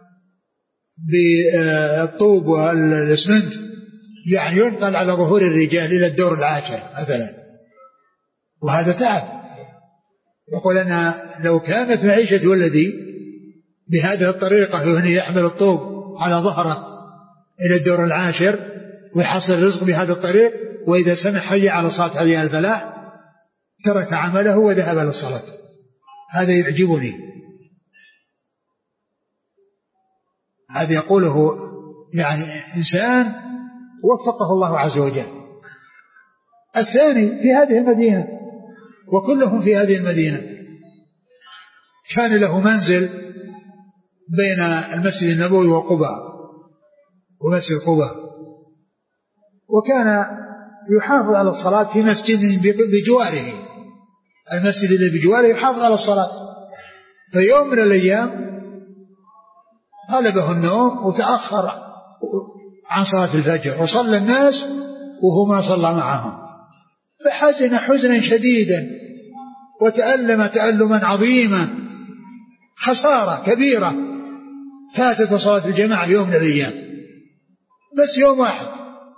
بالطوب والاسمنت يعني ينقل على ظهور الرجال إلى الدور العاشر مثلا وهذا تعب. يقول أنا لو كانت معيشة ولدي بهذه الطريقة يعني يحمل الطوب على ظهره إلى الدور العاشر ويحصل رزق بهذا الطريق وإذا سمع حي على صلاة حي الفلاح ترك عمله وذهب للصلاة. هذا يعجبني. هذا يقوله يعني إنسان وفقه الله عز وجل. الثاني في هذه المدينة وكلهم في هذه المدينة كان له منزل بين المسجد النبوي وقباء ومسجد قباء وكان يحافظ على الصلاة في مسجد بجواره المسجد الذي بجواره يحافظ على الصلاة. فيوم من الأيام غلبه النوم وتأخر عن صلاة الفجر وصلى الناس وهو ما صلى معهم فحزن حزنا شديدا وتألم تألما عظيما. خسارة كبيرة فاتت صلاة الجماعة يوم من الأيام بس يوم واحد.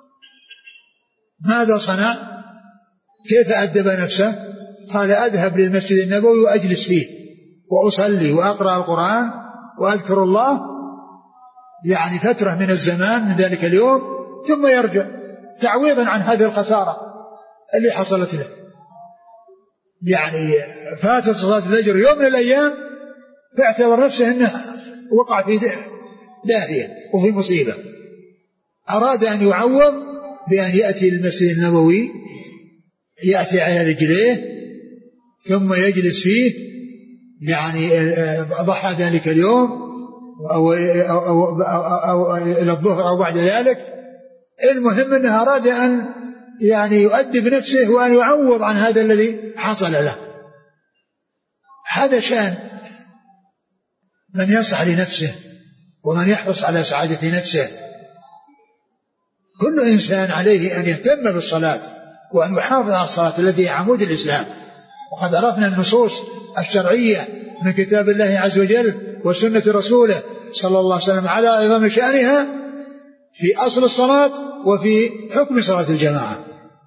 ماذا صنع؟ كيف أدب نفسه؟ قال أذهب للمسجد النبوي وأجلس فيه وأصلي وأقرأ القرآن وأذكر الله يعني فترة من الزمان من ذلك اليوم ثم يرجع تعويضا عن هذه الخسارة اللي حصلت له. يعني فاتت صلاة الفجر يوم من الأيام فاعتبر نفسه أنه وقع في داهية وفي مصيبة. أراد أن يعوض بأن يأتي للمسجد النبوي يأتي على رجليه ثم يجلس فيه يعني ضحى ذلك اليوم أو, أو, أو, أو, أو إلى الظهر أو بعد ذلك. المهم أنه أراد أن يعني يؤدب نفسه وأن يعوض عن هذا الذي حصل له. هذا شأن من يصح لنفسه ومن يحرص على سعادة نفسه. كل إنسان عليه أن يهتم بالصلاة وأن يحافظ على الصلاة التي هي عمود الإسلام. وقد عرفنا النصوص الشرعية من كتاب الله عز وجل وسنة رسوله صلى الله عليه وسلم على عظم شأنها في أصل الصلاة وفي حكم صلاة الجماعة.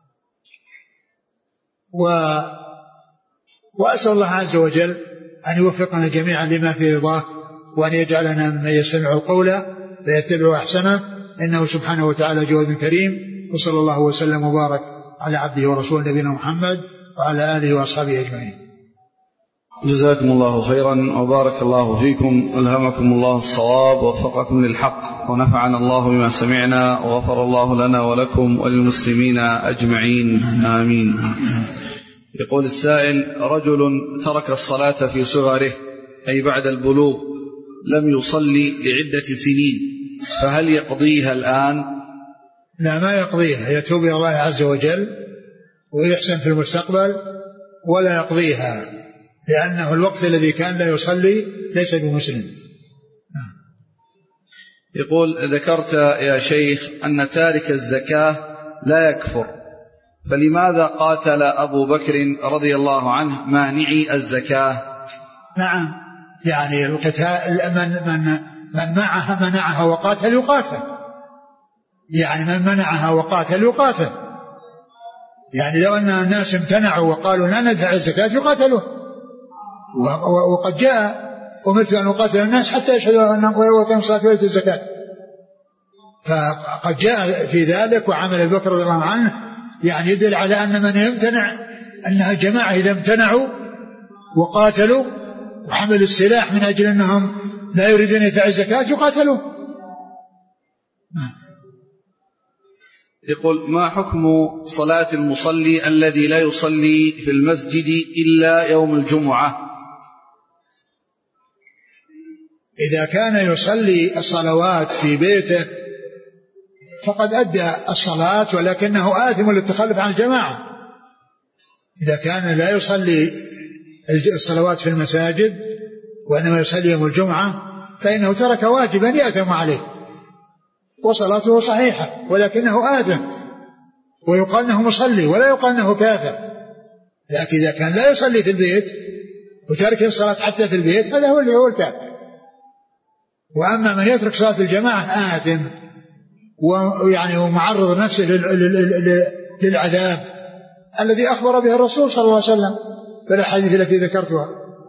و... وأسأل الله عز وجل أن يوفقنا جميعا لما في رضاه، وأن يجعلنا ممن يستمع القول فيتبع أحسنه، إنه سبحانه وتعالى جواد كريم. وصلى الله وسلم وبارك على عبده ورسوله نبينا محمد وعلى آله وأصحابه أجمعين. جزاكم الله خيرا وبارك الله فيكم، ألهمكم الله الصواب ووفقكم للحق، ونفعنا الله بما سمعنا، وغفر الله لنا ولكم وللمسلمين أجمعين، آمين. يقول السائل: رجل ترك الصلاة في صغره أي بعد البلوغ، لم يصلي لعدة سنين، فهل يقضيها الآن؟ لا، ما يقضيها، يتوب إلى الله عز وجل ويحسن في المستقبل، ولا يقضيها، لأنه الوقت الذي كان لا يصلي ليس بمسلم. يقول: ذكرت يا شيخ أن تارك الزكاة لا يكفر، فلماذا قاتل أبو بكر رضي الله عنه مانعي الزكاة؟ نعم، يعني القتال من, من, من معها منعها وقاتل يقاتل، يعني من منعها وقاتل يقاتل، يعني لو أن الناس امتنعوا وقالوا لا ندفع الزكاة يقاتلوا. وقد جاء: أمرت أن أقاتل الناس حتى يشهدوا أن ويقيموا الصلاة ويؤتوا الزكاة. فقد جاء في ذلك، وعمل أبو بكر رضي الله عنه يعني يدل على أن من يمتنع، أنها الجماعة إذا امتنعوا وقاتلوا وحملوا السلاح من أجل أنهم لا يريدون يدفع الزكاة يقاتلوا. يقول: ما حكم صلاة المصلي الذي لا يصلي في المسجد إلا يوم الجمعة؟ إذا كان يصلي الصلوات في بيته فقد أدى الصلاة، ولكنه آثم للتخلف عن الجماعة. إذا كان لا يصلي الصلوات في المساجد وإنما يصلي يوم الجمعة فإنه ترك واجبا يأثم عليه، وصلاته صحيحة ولكنه آثم، ويقال أنه مصلي ولا يقال أنه كافر. لكن إذا كان لا يصلي في البيت وترك الصلاة حتى في البيت هذا هو اللي هو الكافر. وأما من يترك صلاة الجماعة آثم، ويعني ومعرض نفسه للعذاب الذي أخبر به الرسول صلى الله عليه وسلم في الأحاديث التي ذكرتها.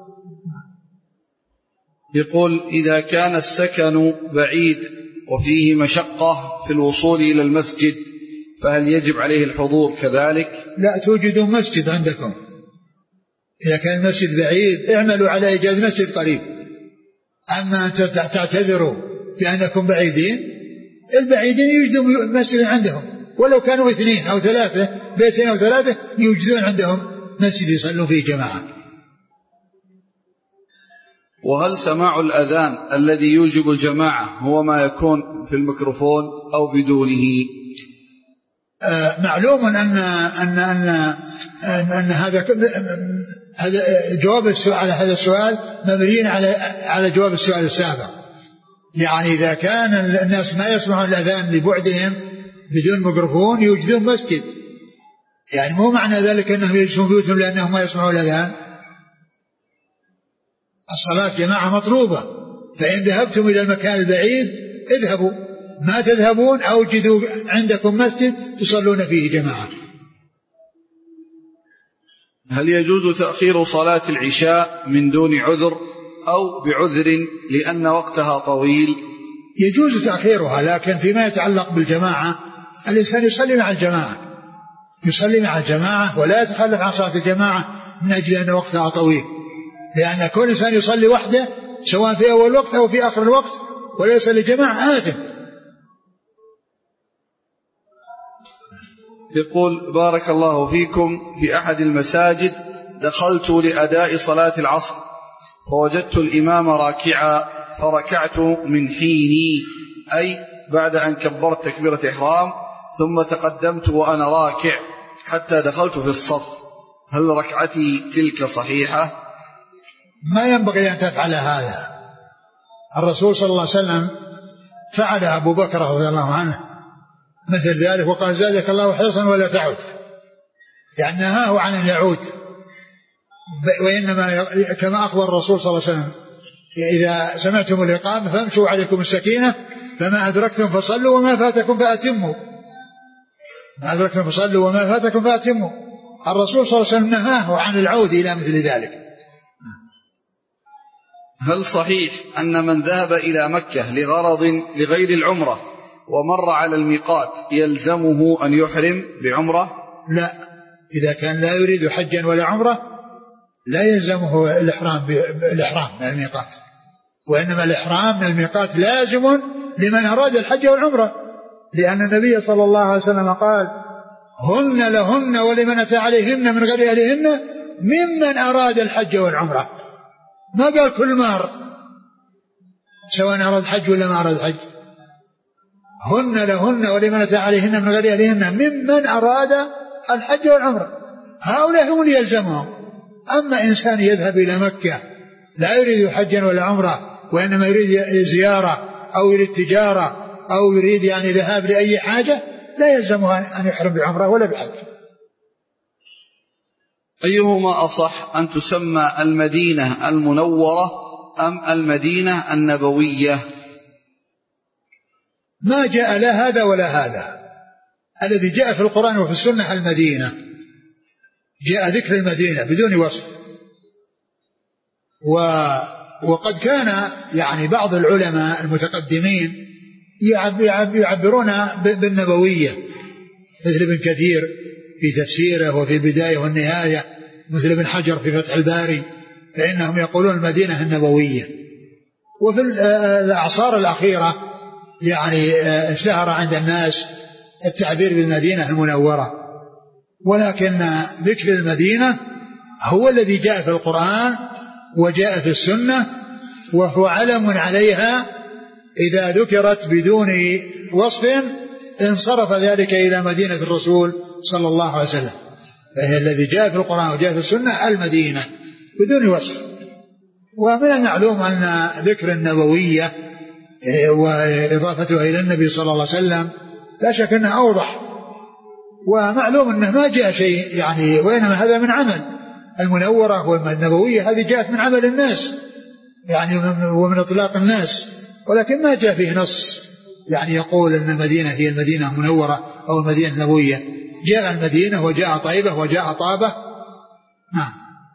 يقول: إذا كان السكن بعيد وفيه مشقة في الوصول إلى المسجد فهل يجب عليه الحضور كذلك؟ لا، توجدون مسجد عندكم. إذا كان المسجد بعيد اعملوا على إيجاد مسجد قريب. أما أن تعتذروا بأنكم بعيدين، البعيدين يوجدون مسجد عندهم، ولو كانوا اثنين أو ثلاثة، بيتين أو ثلاثة يوجدون عندهم مسجد يصلوا فيه جماعة. وهل سماع الأذان الذي يوجب الجماعة هو ما يكون في الميكروفون أو بدونه؟ آه معلوم أن أن أن أن, أن هذا هذا جواب السؤال على هذا السؤال مبني على على جواب السؤال السابق. يعني إذا كان الناس ما يسمعون الأذان لبعدهم بدون ميكروفون يوجدون مسجد، يعني مو معنى ذلك أنهم يجلسون بيوتهم لأنهم ما يسمعون الأذان. الصلاة جماعة مطلوبة، فإن ذهبتم إلى المكان البعيد اذهبوا، ما تذهبون أوجدوا عندكم مسجد تصلون فيه جماعة. هل يجوز تأخير صلاة العشاء من دون عذر أو بعذر لأن وقتها طويل؟ يجوز تأخيرها، لكن فيما يتعلق بالجماعة الإنسان يصلي مع الجماعة، يصلي مع الجماعة ولا يتخلف عن صلاة الجماعة من أجل أن وقتها طويل، لأن كل إنسان يصلي وحده سواء في أول وقت أو في آخر الوقت ولا يصلي جماعة آثم. يقول: بارك الله فيكم، في أحد المساجد دخلت لأداء صلاة العصر فوجدت الإمام راكعا فركعت من حيني، أي بعد أن كبرت تكبيرة إحرام ثم تقدمت وأنا راكع حتى دخلت في الصف، هل ركعتي تلك صحيحة؟ ما ينبغي أن تفعل هذا. الرسول صلى الله عليه وسلم فعل أبو بكر رضي الله عنه مثل ذلك وقال: زادك الله حرصا ولا تعود، يعني نهاه عن أن يعود، وإنما كما أخبر الرسول صلى الله عليه وسلم: إذا سمعتم الإقامة فامشوا عليكم السكينة فما أدركتم فصلوا وما فاتكم فأتموا ما أدركتم فصلوا وما فاتكم فأتموا. الرسول صلى الله عليه وسلم نهاه عن العود إلى مثل ذلك. هل صحيح أن من ذهب إلى مكة لغرض لغير العمرة ومر على الميقات يلزمه أن يحرم بعمرة؟ لا، إذا كان لا يريد حجا ولا عمرة لا يلزمه الإحرام بالإحرام من الميقات، وإنما الإحرام من الميقات لازم لمن أراد الحج والعمرة، لأن النبي صلى الله عليه وسلم قال هن لهن ولمن أتى عليهن من غير أهلهن ممن أراد الحج والعمرة. ما قال كل مار سواء أراد حج ولا ما أراد حج. هن لهن ولمن أتى عليهن من غير أهلهن ممن أراد الحج والعمرة. هؤلاء هم اللي يلزمهم. أما إنسان يذهب إلى مكة لا يريد حجا ولا عمرة وإنما يريد زيارة أو يريد تجارة أو يريد يعني ذهاب لأي حاجة لا يلزمه أن يحرم بعمرة ولا بحج. أيهما أصح أن تسمى المدينة المنورة أم المدينة النبوية؟ ما جاء لا هذا ولا هذا. الذي جاء في القرآن وفي السنة المدينة، جاء ذكر المدينة بدون وصف. و وقد كان يعني بعض العلماء المتقدمين يعبرون بالنبوية مثل ابن كثير في تفسيره وفي البداية والنهاية، مثل ابن حجر في فتح الباري، فإنهم يقولون المدينة النبوية. وفي الأعصار الأخيرة يعني اشتهر عند الناس التعبير بالمدينة المنورة، ولكن ذكر المدينة هو الذي جاء في القرآن وجاء في السنة، وهو علم عليها إذا ذكرت بدون وصف انصرف ذلك إلى مدينة الرسول صلى الله عليه وسلم، فهي الذي جاء في القرآن وجاء في السنة المدينة بدون وصف. ومن المعلوم أن ذكر النبوية وإضافتها إلى النبي صلى الله عليه وسلم لا شك أنه أوضح، ومعلوم أنه ما جاء شيء يعني، وإنما هذا من عمل المنورة والنبوية، هذه جاءت من عمل الناس يعني ومن إطلاق الناس، ولكن ما جاء فيه نص يعني يقول أن المدينة هي المدينة المنورة أو المدينة النبوية. جاء المدينة وجاء طيبة وجاء طابة. نعم.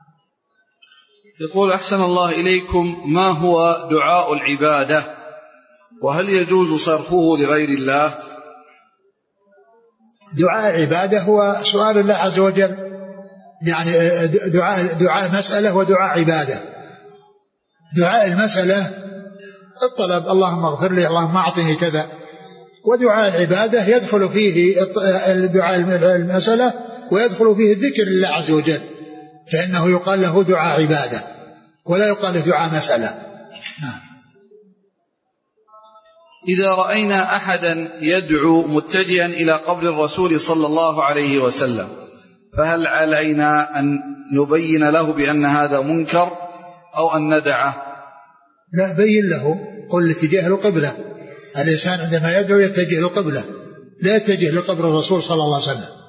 يقول أحسن الله إليكم، ما هو دعاء العبادة وهل يجوز صرفه لغير الله؟ دعاء العبادة هو سؤال الله عز وجل، يعني دعاء دعاء مسألة ودعاء عبادة. دعاء المسألة الطلب اللهم اغفر لي اللهم اعطني كذا، ودعاء العبادة يدخل فيه الدعاء المسألة ويدخل فيه الذكر لله عز وجل، فإنه يقال له دعاء عبادة ولا يقال له دعاء مسألة. إذا رأينا أحدا يدعو متجها إلى قبر الرسول صلى الله عليه وسلم فهل علينا أن نبين له بأن هذا منكر أو أن ندعه؟ لا، بين له، قل اتجاه القبلة. الإنسان عندما يدعو يتجه القبلة، لا يتجه لقبر الرسول صلى الله عليه وسلم.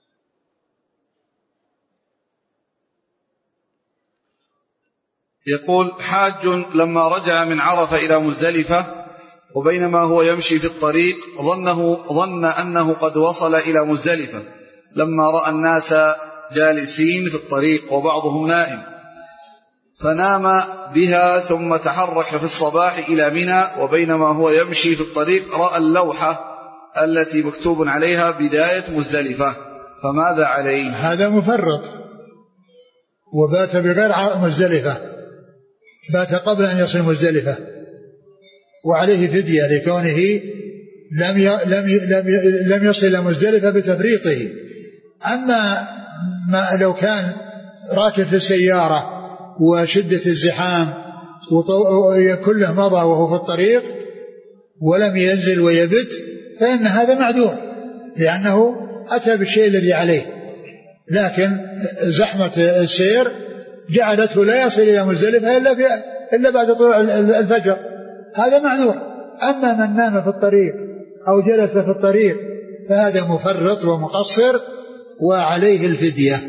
يقول حاج لما رجع من عرفة إلى مزدلفة وبينما هو يمشي في الطريق ظنه ظن أنه قد وصل إلى مزدلفة لما رأى الناس جالسين في الطريق وبعضهم نائم، فنام بها ثم تحرك في الصباح إلى منى، وبينما هو يمشي في الطريق رأى اللوحة التي مكتوب عليها بداية مزدلفة، فماذا عليه؟ هذا مفرط وبات بغير مزدلفة، بات قبل أن يصل مزدلفة، وعليه فدية لكونه لم لم لم لم يصل إلى مزدلفة بتفريطه. أما ما لو كان راكب في السيارة وشدة الزحام وكله مضى وهو في الطريق ولم ينزل ويبت فإن هذا معذور لأنه أتى بالشيء الذي عليه، لكن زحمة السير جعلته لا يصل إلى مزدلفة إلا, إلا بعد طلوع الفجر، هذا معذور. أما من نام في الطريق أو جلس في الطريق فهذا مفرط ومقصر وعليه الفدية.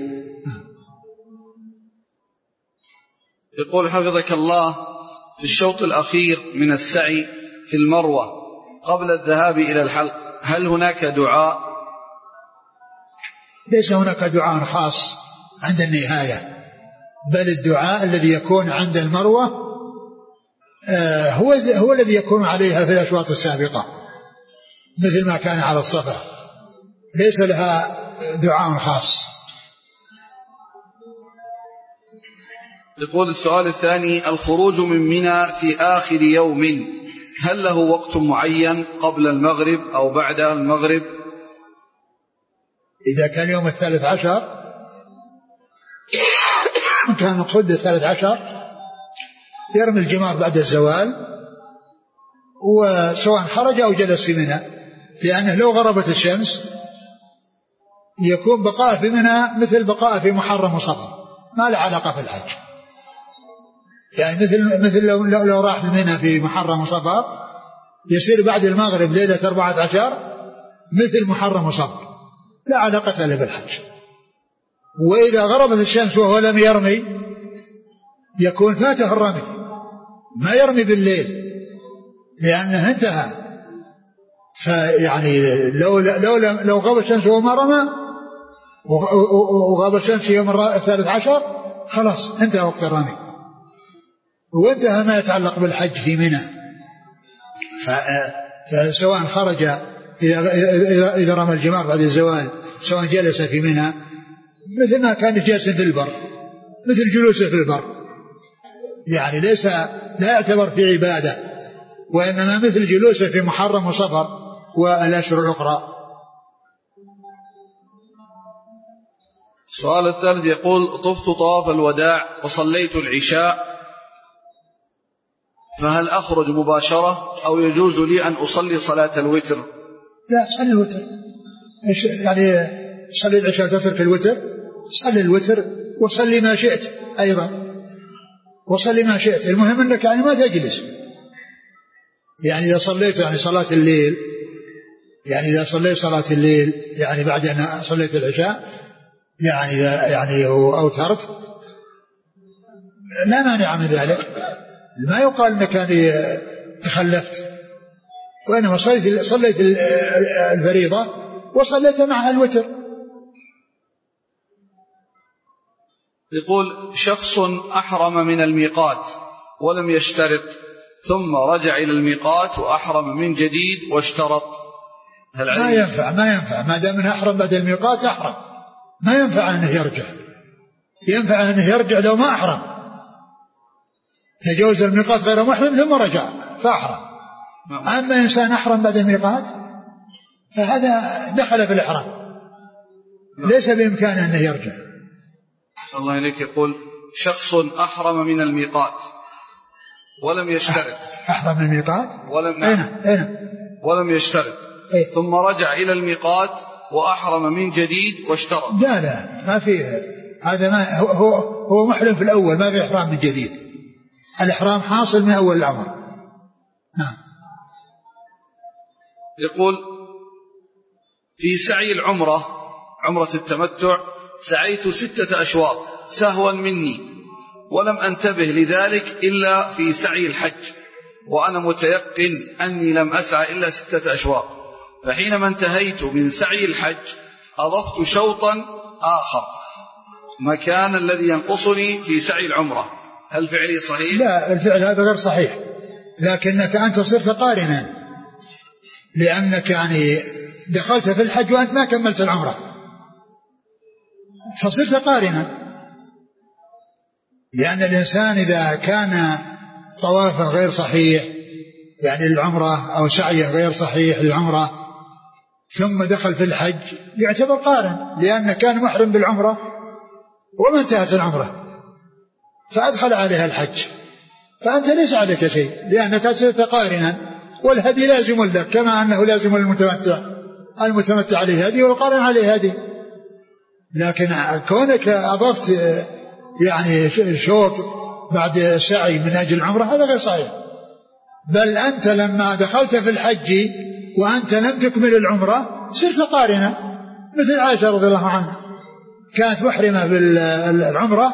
يقول حفظك الله، في الشوط الأخير من السعي في المروة قبل الذهاب إلى الحلق هل هناك دعاء؟ ليس هناك دعاء خاص عند النهاية، بل الدعاء الذي يكون عند المروة هو هو الذي يكون عليها في الأشواط السابقة مثل ما كان على الصفا، ليس لها دعاء خاص. يقول السؤال الثاني: الخروج من منى في آخر يوم هل له وقت معين قبل المغرب أو بعد المغرب؟ إذا كان يوم الثالث عشر كان مقصود الثالث عشر يرمي الجمار بعد الزوال، وسواء خرج أو جلس في منى، لأنه لو غربت الشمس يكون بقاء في منى مثل بقاء في محرم وصفر، ما له علاقة في الحج. يعني مثل مثل لو لو راح منى في محرم وصفر يصير بعد المغرب ليلة أربعة عشر مثل محرم وصفر، لا علاقة له بالحج. وإذا غربت الشمس وهو لم يرمي يكون فاته الرمي، ما يرمي بالليل لأنه انتهى. فيعني لو لو لو غاب الشمس وهو ما رمى وغاب الشمس يوم الثالث عشر خلاص انتهى وقت الرمي، وانتهى ما يتعلق بالحج في منى. فسواء خرج إذا إذا رمى الجمار بعد الزوال، سواء جلس في منى مثل ما كان جالسا في البر، مثل جلوسه في البر، يعني ليس لا يعتبر في عبادة، وإنما مثل جلوسه في محرم وصفر والأشهر الأخرى. السؤال الثالث يقول: طفت طواف الوداع وصليت العشاء، فهل أخرج مباشرة أو يجوز لي أن أصلي صلاة الوتر؟ لا، صلي الوتر، يعني صلي العشاء تترك الوتر، صلي الوتر وصلي ما شئت أيضا، وصلي ما شئت، المهم أنك يعني ما تجلس. يعني إذا صليت يعني صلاة الليل، يعني إذا صليت صلاة الليل يعني بعد أن صليت العشاء يعني يعني أوترت لا مانع من ذلك، ما يقال أنك يعني تخلفت، وإنما صليت صليت الفريضة وصليت معها الوتر. يقول: شخص أحرم من الميقات ولم يشترط ثم رجع إلى الميقات وأحرم من جديد واشترط، هل ما ينفع ما ينفع ما دام انه أحرم بعد الميقات أحرم، ما ينفع أنه يرجع، ينفع أنه يرجع لو ما أحرم، تجاوز الميقات غير محرم ثم رجع فأحرم. أما إنسان أحرم بعد الميقات فهذا دخل في الإحرام، ليس بإمكانه أنه يرجع. الله إليك. يقول: شخص أحرم من الميقات ولم يشترط، أحرم من الميقات ولم أين أين ولم يشترط إيه؟ ثم رجع إلى الميقات وأحرم من جديد واشترط. لا لا ما فيه هذا، ما هو هو, هو محرم في الأول، ما في إحرام من جديد، الإحرام حاصل من أول الأمر. نعم. يقول: في سعي العمرة، عمرة التمتع، سعيت ستة أشواط سهوا مني ولم أنتبه لذلك إلا في سعي الحج، وأنا متيقن أني لم أسعى إلا ستة أشواط، فحينما انتهيت من سعي الحج أضفت شوطا آخر مكان الذي ينقصني في سعي العمرة، هل فعلي صحيح؟ لا، الفعل هذا غير صحيح، لكنك أنت صرت قارنا، لأنك يعني دخلت في الحج وأنت ما كملت العمرة فصرت قارنا. لأن الإنسان إذا كان طوافه غير صحيح يعني العمرة أو سعيه غير صحيح للعمرة ثم دخل في الحج يعتبر قارن، لأنه كان محرم بالعمرة وما انتهت العمرة فأدخل عليها الحج، فأنت ليس عليك شيء لأنك صرت قارنا، والهدي لازم لك كما أنه لازم للمتمتع، المتمتع عليه هدي والقارن عليه هدي. لكن كونك أضفت يعني شوط بعد سعي من أجل العمرة هذا غير صحيح، بل أنت لما دخلت في الحج وأنت لم تكمل العمرة صرت قارنا، مثل عائشة رضي الله عنها كانت محرمة بالعمرة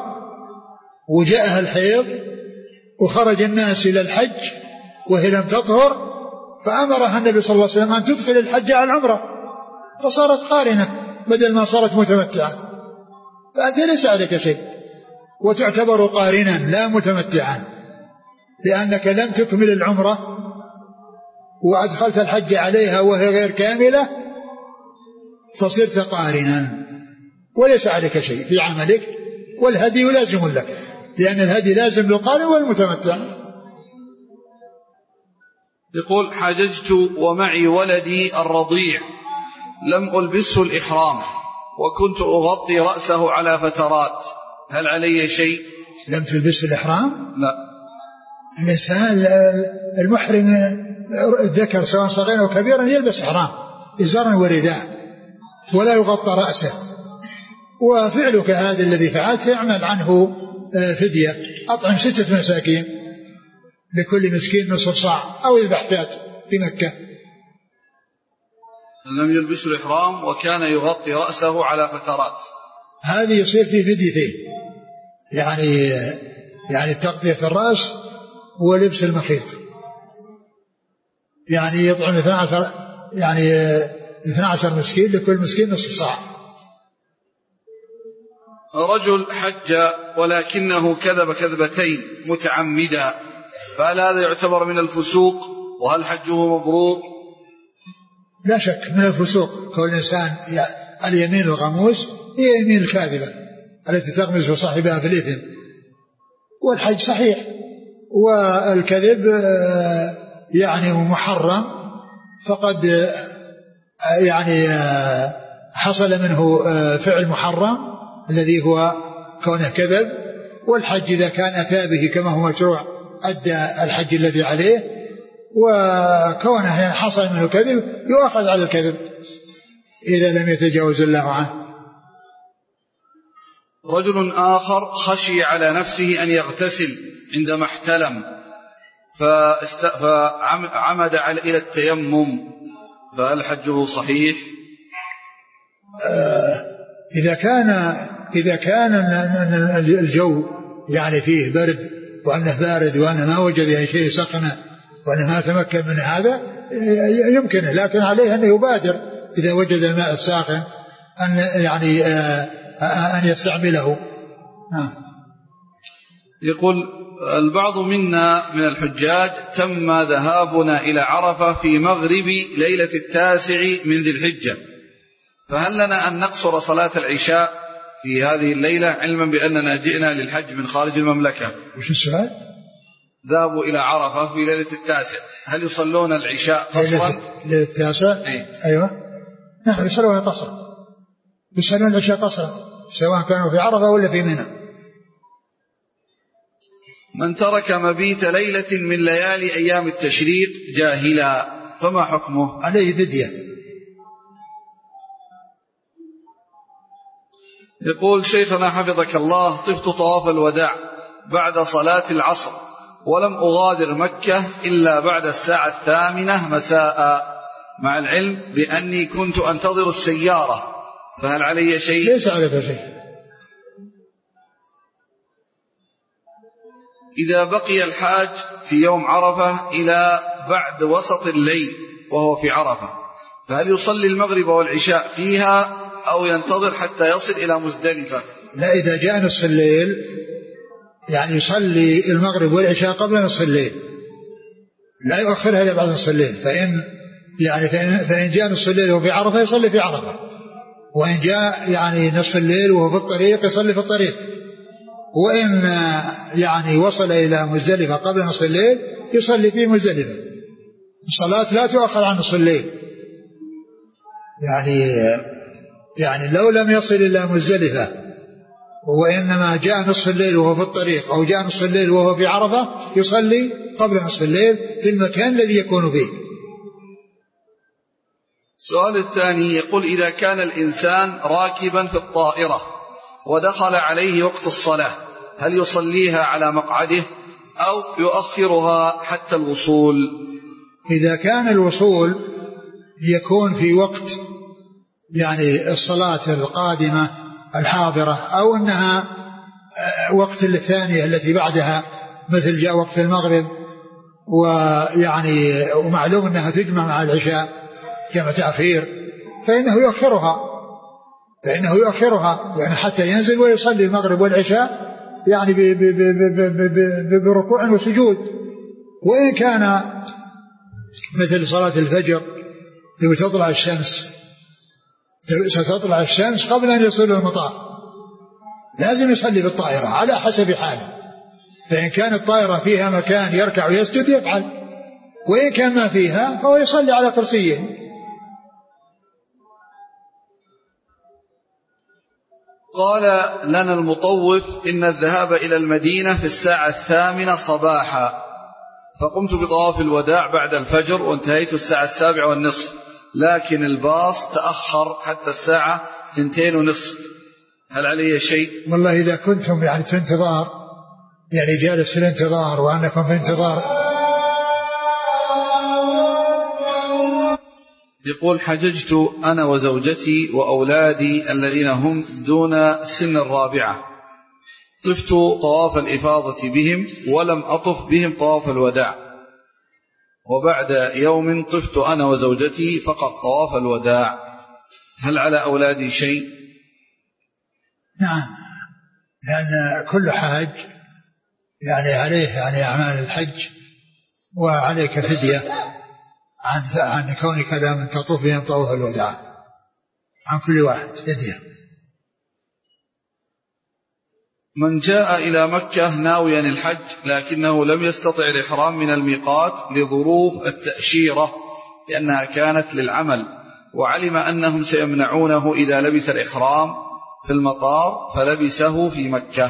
وجاءها الحيض وخرج الناس إلى الحج وهي لم تطهر فأمرها النبي صلى الله عليه وسلم أن تدخل الحج على العمرة، فصارت قارنة بدل ما صارت متمتعة، فأنت ليس عليك شيء، وتعتبر قارنا لا متمتعا، لأنك لم تكمل العمرة وأدخلت الحج عليها وهي غير كاملة، فصرت قارنا وليس عليك شيء في عملك، والهدي لازم لك، لأن الهدي لازم للقارن والمتمتع. يقول: حججت ومعي ولدي الرضيع، لم ألبسه الإحرام وكنت أغطي رأسه على فترات، هل علي شيء؟ لم تلبس الإحرام؟ لا. الإنسان المحرم الذكر سواء صغيرا أو كبيرا يلبس إحرام إزارا ورداء ولا يغطى رأسه، وفعلك هذا الذي فعلته اعمل عنه فدية، أطعم ستة مساكين لكل مسكين نصف صاع أو يذبح شاة في مكة. لم يلبس الإحرام وكان يغطي رأسه على فترات، هذه يصير في فديتين، يعني يعني تغطية الرأس ولبس المخيط، يعني يطعم اثني عشر يعني اثني عشر مسكين لكل مسكين نصف صاع. رجل حج ولكنه كذب كذبتين متعمدا، فهل هذا يعتبر من الفسوق؟ وهل حجه مبرور؟ لا شك من الفسوق كون الإنسان اليمين الغموس هي يمين الكاذبة التي تغمز صاحبها في الإثم، والحج صحيح، والكذب يعني محرم، فقد يعني حصل منه فعل محرم الذي هو كونه كذب، والحج إذا كان أتى به كما هو مشروع أدى الحج الذي عليه، وكونه حصل منه كذب يؤخذ على الكذب إذا لم يتجاوز الله عنه. رجل آخر خشي على نفسه أن يغتسل عندما احتلم فعمد إلى التيمم، فهل حجه صحيح؟ آه إذا كان إذا كان الجو يعني فيه برد وأنه بارد وأنه ما وجد يعني شيء سخنه وأنه ما تمكن من هذا يمكنه، لكن عليه أن يبادر إذا وجد الماء الساخن أن يعني أن يستعمله. آه. يقول: البعض منا من الحجاج تم ذهابنا إلى عرفة في مغرب ليلة التاسع من ذي الحجة، فهل لنا أن نقصر صلاة العشاء في هذه الليلة علما بأننا جئنا للحج من خارج المملكة؟ وش السؤال؟ ذهبوا إلى عرفة في ليلة التاسع، هل يصلون العشاء قصرا؟ ليلة التاسع؟ أي. أيوة نعم يصلون قصرا، يصلون العشاء قصرا سواء كانوا في عرفة ولا في منى. من ترك مبيت ليلة من ليالي أيام التشريق جاهلا فما حكمه؟ عليه فدية. يقول: شيخنا حفظك الله، طفت طواف الوداع بعد صلاة العصر ولم أغادر مكة إلا بعد الساعة الثامنة مساء، مع العلم بأني كنت أنتظر السيارة، فهل علي شيء؟ ليس عليك شيء. إذا بقي الحاج في يوم عرفة إلى بعد وسط الليل وهو في عرفة، فهل يصلي المغرب والعشاء فيها أو ينتظر حتى يصل إلى مزدلفة؟ لا، إذا جاء نصف الليل يعني يصلي المغرب والعشاء قبل نصف الليل، لا يؤخرها إلى بعد نصف الليل. فإن يعني فإن, فإن جاء نصف الليل وهو في عرفة يصلي في عرفة، وإن جاء يعني نصف الليل وهو في الطريق يصلي في الطريق، وإن يعني وصل إلى مزدلفة قبل نصف الليل يصلي في مزدلفة. الصلاة لا تؤخر عن نصف الليل، يعني يعني لو لم يصل إلى مزدلفة وإنما جاء نصف الليل وهو في الطريق أو جاء نصف الليل وهو في عرفة يصلي قبل نصف الليل في المكان الذي يكون فيه. السؤال الثاني يقول: إذا كان الإنسان راكبا في الطائرة ودخل عليه وقت الصلاة هل يصليها على مقعده أو يؤخرها حتى الوصول؟ إذا كان الوصول يكون في وقت يعني الصلاة القادمة الحاضرة أو أنها وقت الثانية التي بعدها، مثل جاء وقت المغرب ويعني ومعلوم أنها تجمع مع العشاء جمع تأخير، فإنه يؤخرها فإنه يؤخرها يعني حتى ينزل ويصلي المغرب والعشاء يعني بركوع وسجود. وإن كان مثل صلاة الفجر لو تطلع الشمس ستطلع الشمس قبل أن يصل المطار لازم يصلي بالطائرة على حسب حاله، فإن كانت الطائرة فيها مكان يركع ويسجد يفعل، وإن كان ما فيها فهو يصلي على كرسيه. قال لنا المطوف إن الذهاب إلى المدينة في الساعة الثامنة صباحا، فقمت بطواف الوداع بعد الفجر وانتهيت الساعة السابعة والنصف، لكن الباص تأخر حتى الساعة ثنتين ونصف، هل علي شيء؟ والله إذا كنتم يعني في انتظار يعني جالس في الانتظار وأنكم في انتظار. يقول حججت أنا وزوجتي وأولادي الذين هم دون سن الرابعة، طفت طواف الإفاضة بهم ولم أطف بهم طواف الوداع، وبعد يوم طفت أنا وزوجتي فقط طواف الوداع، هل على أولادي شيء؟ نعم، لأن كل حاج يعني عليه يعني أعمال الحج وعليك فدية عن عن كونك لم تطوف بهم طواف الوداع، عن كل واحد فدية. من جاء إلى مكة ناويا الحج لكنه لم يستطع الإحرام من الميقات لظروف التأشيرة لأنها كانت للعمل، وعلم أنهم سيمنعونه إذا لبس الإحرام في المطار فلبسه في مكة.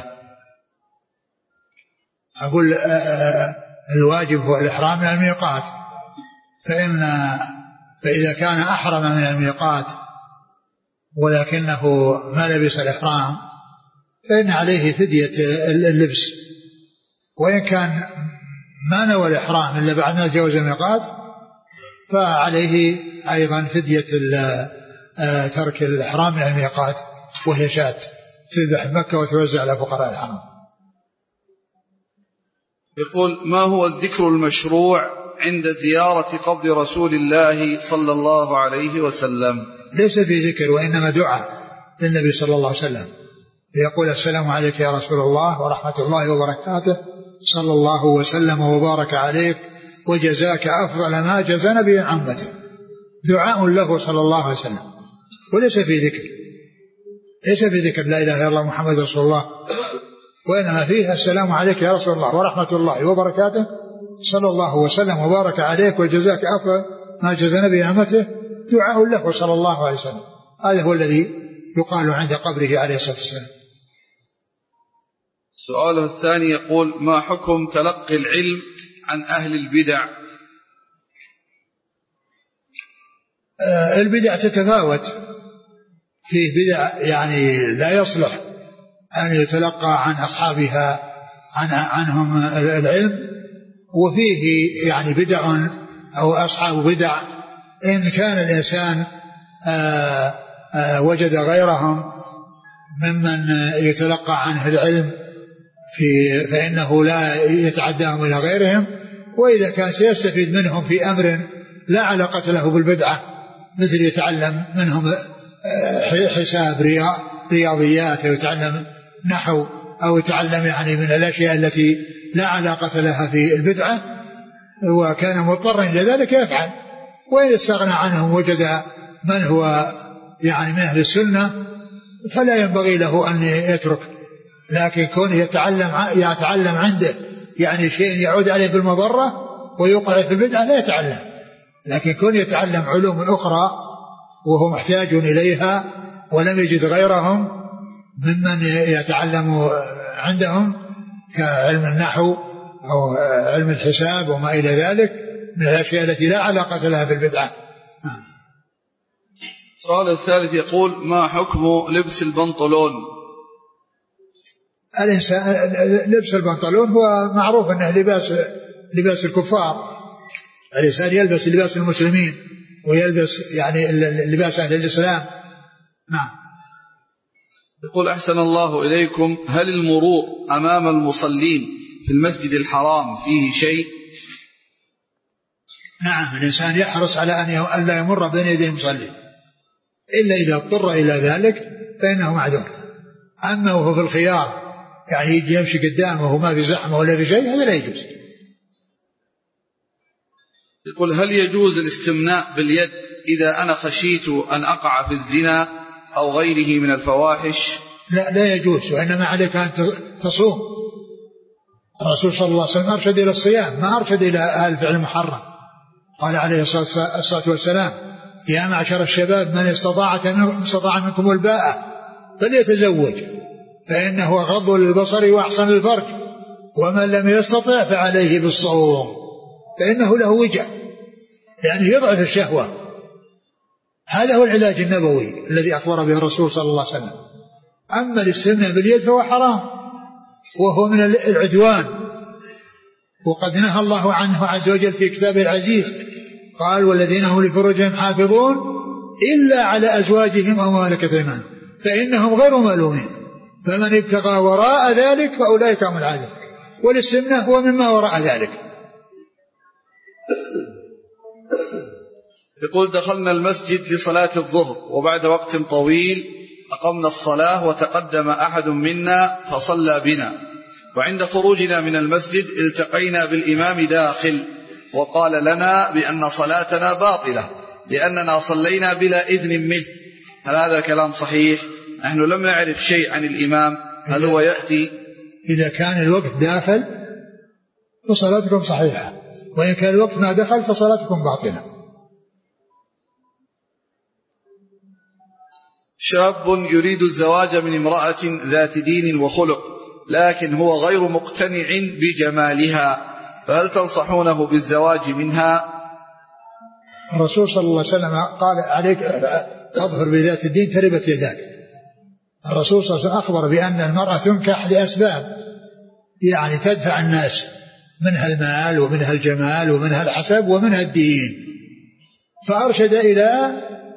أقول الواجب هو الإحرام من الميقات، فإن فإذا كان أحرم من الميقات ولكنه ما لبس الإحرام فإن عليه فدية اللبس، وإن كان ما نوى الإحرام إلا بعد ما تجاوز الميقات فعليه أيضا فدية ترك الإحرام من الميقات، وهي شاة تذبح مكة وتوزع على فقراء الحرم. يقول ما هو الذكر المشروع عند زيارة قبر رسول الله صلى الله عليه وسلم؟ ليس في ذكر وإنما دعاء للنبي صلى الله عليه وسلم، يقول السلام عليك يا رسول الله ورحمة الله وبركاته، صلى الله وسلم وبارك عليك وجزاك أفضل ما جزى نبي عن أمته، دعاء له صلى الله عليه وسلم، وليس في ذكر ليس في ذكر لا إله إلا الله محمد رسول الله، وإنما فيه السلام عليك يا رسول الله ورحمة الله وبركاته، صلى الله وسلم وبارك عليك وجزاك أفضل ما جزى نبي عن أمته، دعاء له صلى الله عليه وسلم. هذا هو الذي يقال عند قبره عليه الصلاة والسلام. سؤاله الثاني يقول ما حكم تلقي العلم عن أهل البدع؟ آه البدع تتفاوت، فيه بدع يعني لا يصلح أن يتلقى عن أصحابها عن عنهم العلم، وفيه يعني بدع أو أصحاب بدع إن كان الإنسان آه آه وجد غيرهم ممن يتلقى عنه العلم في فإنه لا يتعداهم إلى غيرهم، وإذا كان سيستفيد منهم في أمر لا علاقة له بالبدعة مثل يتعلم منهم حساب رياضيات أو يتعلم نحو أو يتعلم يعني من الأشياء التي لا علاقة لها في البدعة وكان مضطرا إلى ذلك يفعل، وإن استغنى عنهم وجد من هو يعني من أهل السنة فلا ينبغي له أن يترك، لكن كونه يتعلم يتعلم عنده يعني شيء يعود عليه بالمضرة ويوقع في البدعة لا يتعلم، لكن كونه يتعلم علوم أخرى وهو محتاج إليها ولم يجد غيرهم ممن يتعلم عندهم كعلم النحو أو علم الحساب وما إلى ذلك من الأشياء التي لا علاقة لها بالبدعة. السؤال الثالث يقول ما حكم لبس البنطلون؟ الإنسان لبس البنطلون هو معروف أنه لباس لباس الكفار، الإنسان يلبس لباس المسلمين ويلبس يعني لباس أهل الإسلام. نعم. يقول أحسن الله إليكم هل المرور أمام المصلين في المسجد الحرام فيه شيء؟ نعم الإنسان يحرص على أن لا يمر بين يدي المصلي إلا إذا اضطر إلى ذلك فإنه معذور. أما وهو في الخيار يعني يجي يمشي قدامه وما في زحمة ولا في شيء هذا لا يجوز. يقول هل يجوز الاستمناء باليد إذا أنا خشيت أن أقع في الزنا أو غيره من الفواحش؟ لا لا يجوز، وإنما عليك أن تصوم. الرسول صلى الله عليه وسلم أرشد إلى الصيام ما أرشد إلى الفعل المحرم. قال عليه الصلاة والسلام يا معشر الشباب من استطاع منكم الباءة فليتزوج فإنه غض للبصر وأحسن الفرج ومن لم يستطع فعليه بالصوم فإنه له وجع يعني يضعف الشهوة. هذا هو العلاج النبوي الذي أخبر به الرسول صلى الله عليه وسلم. أما الاستمناء باليد فهو حرام وهو من العدوان وقد نهى الله عنه عز وجل في كتابه العزيز قال والذين هم لفروجهم حافظون إلا على أزواجهم أو ما ملكت أيمانهم فإنهم غير ملومين فمن ابتغى وراء ذلك فأولئك هم العادون. والاستمناء هو مما وراء ذلك. يقول دخلنا المسجد لصلاة الظهر وبعد وقت طويل أقمنا الصلاة وتقدم أحد منا فصلى بنا وعند خروجنا من المسجد التقينا بالإمام داخل وقال لنا بأن صلاتنا باطلة لأننا صلينا بلا إذن منه. هل هذا كلام صحيح؟ نحن لم نعرف شيء عن الإمام. هل هو يأتي إذا كان الوقت داخل فصلاتكم صحيحة وإن كان الوقت ما دخل فصلاتكم باطلة. شاب يريد الزواج من امرأة ذات دين وخلق لكن هو غير مقتنع بجمالها فهل تنصحونه بالزواج منها؟ الرسول صلى الله عليه وسلم قال عليك تظهر بذات الدين تربت يداك. الرسول صلى الله عليه وسلم أخبر بأن المرأة تنكح لأسباب يعني تدفع الناس منها المال ومنها الجمال ومنها الحسب ومنها الدين فأرشد إلى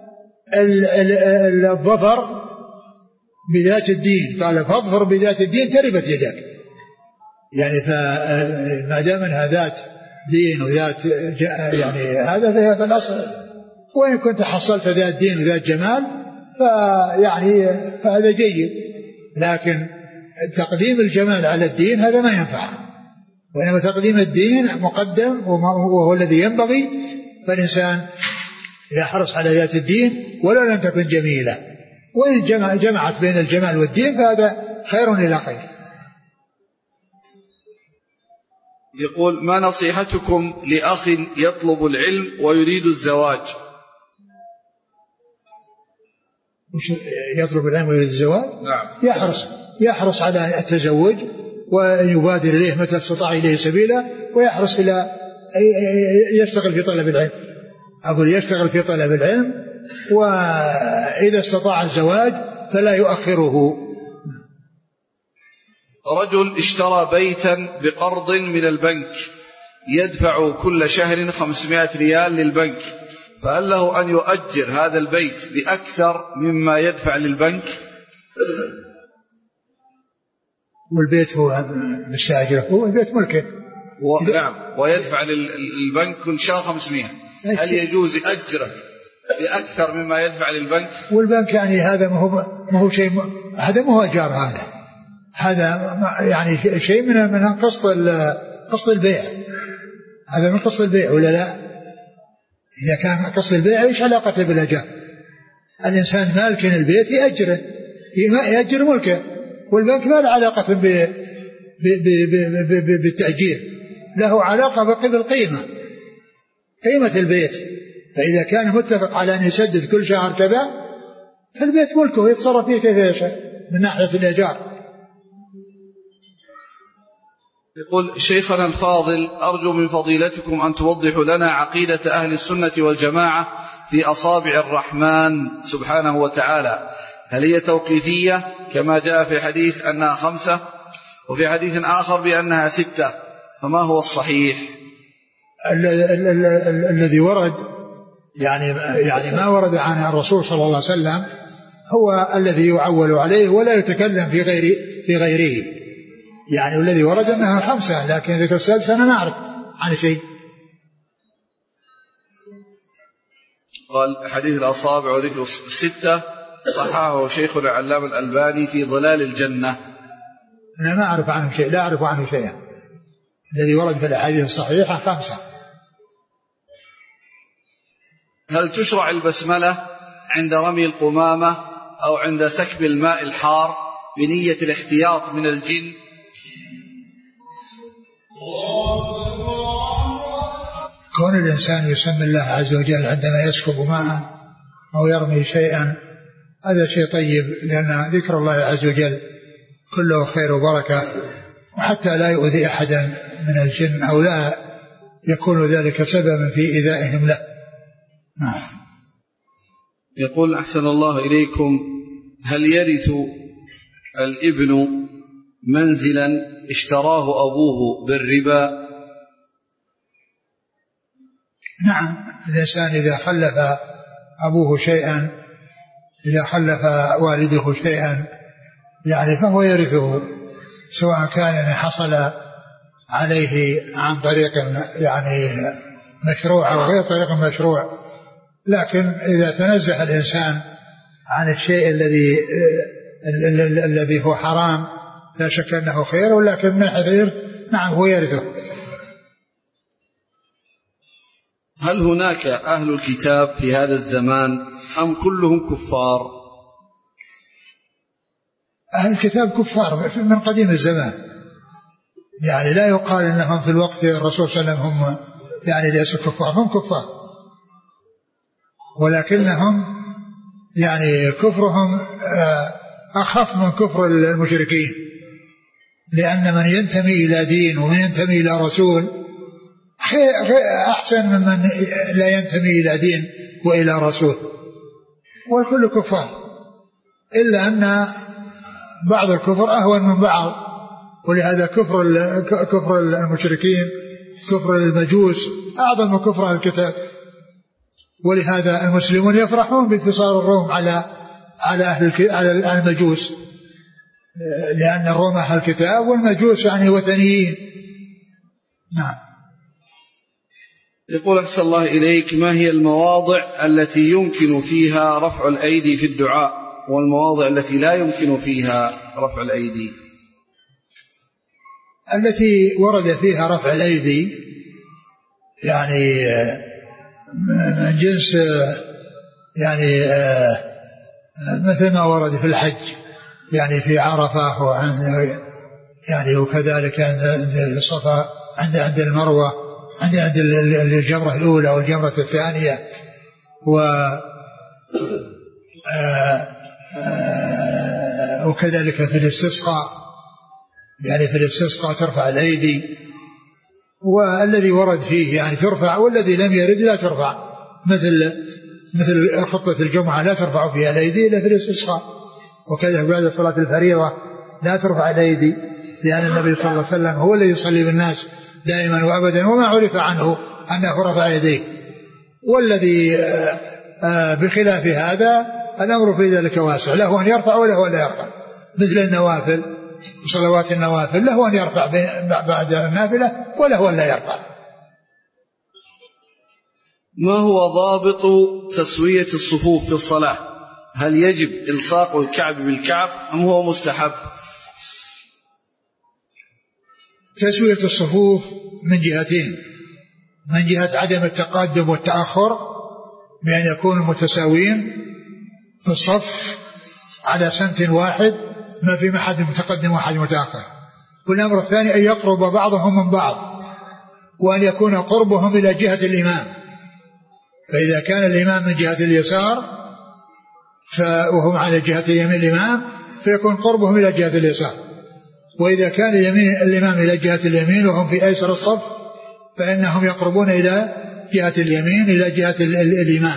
الظفر بذات الدين قال فاظفر بذات الدين تربت يداك يعني فما دام انها ذات دين وذات يعني هذا فيها فالأصل وإن كنت حصلت ذات دين وذات جمال فيعني فهذا جيد لكن تقديم الجمال على الدين هذا ما ينفع وإنما تقديم الدين مقدم وهو الذي ينبغي فالإنسان يحرص على ذات الدين ولو لم تكن جميلة وإن جمع جمعت بين الجمال والدين فهذا خير إلى خير. يقول ما نصيحتكم لأخ يطلب العلم ويريد الزواج؟ يطلب العلم ويريد الزواج؟ نعم. يحرص يحرص على التزوج ويبادر إليه متى استطاع إليه سبيلا ويحرص إلى يشتغل في طلب العلم. أقول يشتغل في طلب العلم وإذا استطاع الزواج فلا يؤخره. رجل اشترى بيتا بقرض من البنك يدفع كل شهر خمسمائة ريال للبنك فهل له أن يؤجر هذا البيت بأكثر مما يدفع للبنك؟ والبيت هو مستأجره هو البيت ملكه و... نعم ويدفع للبنك كل شهر خمسمائة هل يجوز أجره بأكثر مما يدفع للبنك؟ والبنك يعني هذا ما هو ما هو شيء هذا ما هو أجار هذا هذا يعني شيء من من قسط قسط البيع هذا من قسط البيع ولا لا؟ إذا كان قسط البيع إيش علاقته بالأجار؟ الإنسان مالك البيت يأجره يأجر ملكه والبنك ما له علاقة بالتأجير له علاقة بالقيمة قيمة البيت فإذا كان متفق على أن يسدد كل شهر كذا فالبيت ملكه يتصرف فيه كيف يشاء من ناحية الإيجار. يقول شيخنا الفاضل أرجو من فضيلتكم أن توضحوا لنا عقيدة أهل السنة والجماعة في أصابع الرحمن سبحانه وتعالى هل هي توقيفية كما جاء في حديث أنها خمسة وفي حديث آخر بأنها ستة فما هو الصحيح؟ الذي ورد يعني يعني ما ورد عن الرسول صلى الله عليه وسلم هو الذي يعول عليه ولا يتكلم في غير في غيره يعني الذي ورد أنها خمسة لكن ذكر السادسة أنا ما أعرف عن شيء. قال حديث الأصابع وذكر الستة صححه شيخنا العلامة الألباني في ظلال الجنة. أنا ما أعرف عنه شيء، لا أعرف عنه شيئا. الذي ورد في الأحاديث الصحيحة خمسة. هل تشرع البسملة عند رمي القمامة أو عند سكب الماء الحار بنية الاحتياط من الجن؟ كون الإنسان يسمي الله عز وجل عندما يسكب ماء أو يرمي شيئا هذا شيء طيب، لأن ذكر الله عز وجل كله خير وبركة، وحتى لا يؤذي أحدا من الجن أو لا يكون ذلك سببا في إيذائهم له. نعم. يقول أحسن الله إليكم: هل يرث الابن منزلا اشتراه أبوه بالربا؟ نعم، الإنسان إذا خلف أبوه شيئا، إذا خلف والده شيئا يعني فهو يرثه، سواء كان حصل عليه عن طريق يعني مشروع أو غير طريق مشروع. لكن إذا تنزه الإنسان عن الشيء الذي الذي هو حرام لا شك أنه خير، ولكن من حذير نعم هو يرثه. هل هناك أهل الكتاب في هذا الزمان أم كلهم كفار؟ أهل الكتاب كفار من قديم الزمان، يعني لا يقال أنهم في الوقت الرسول صلى الله عليه وسلم هم يعني ليسوا كفار، هم كفار، ولكنهم يعني كفرهم أخف من كفر المشركين، لأن من ينتمي إلى دين ومن ينتمي إلى رسول أحسن ممن لا ينتمي إلى دين وإلى رسول، والكل كفار، إلا أن بعض الكفر أهون من بعض. ولهذا كفر كفر المشركين كفر المجوس أعظم من كفر الكتاب، ولهذا المسلمون يفرحون بانتصار الروم على على أهل على المجوس، لأن الروم أهل الكتاب والمجوس يعني وثنيين. نعم. يقول أحسن الله إليك: ما هي المواضع التي يمكن فيها رفع الأيدي في الدعاء والمواضع التي لا يمكن فيها رفع الأيدي؟ التي ورد فيها رفع الأيدي يعني من جنس يعني مثل ما ورد في الحج، يعني في عرفة يعني وكذلك عند الصفا عند عند المروة عند عند الجمرة الأولى والجمرة الثانية، و وكذلك في الاستسقاء، يعني في الاستسقاء ترفع الأيدي، والذي ورد فيه يعني ترفع، والذي لم يرد لا ترفع، مثل مثل خطبة الجمعة لا ترفع فيها الأيدي إلا في الاستسقاء، وكذلك بعد صلاة الفريضة لا ترفع الأيدي، لأن النبي صلى الله عليه وسلم هو الذي يصلي بالناس دائما وأبدا وما عرف عنه أنه رفع يديه. والذي بخلاف هذا الأمر في ذلك واسع، له أن يرفع وله أن لا يرفع، مثل النوافل وصلوات النوافل له أن يرفع بعد النافلة وله أن لا يرفع. ما هو ضابط تسوية الصفوف في الصلاة؟ هل يجب إلصاق الكعب بالكعب أم هو مستحب؟ تسوية الصفوف من جهتين: من جهة عدم التقدم والتأخر بأن يكونوا متساويين في الصف على سمت واحد، ما في أحد متقدم وأحد متأخر. والأمر الثاني أن يقرب بعضهم من بعض، وأن يكون قربهم إلى جهة الإمام، فإذا كان الإمام من جهة اليسار وهم على جهة يمين الإمام فيكون قربهم إلى جهة اليسار، وإذا كان اليمين الإمام إلى جهة اليمين وهم في أيسر الصف فإنهم يقربون إلى جهة اليمين إلى جهة الإمام.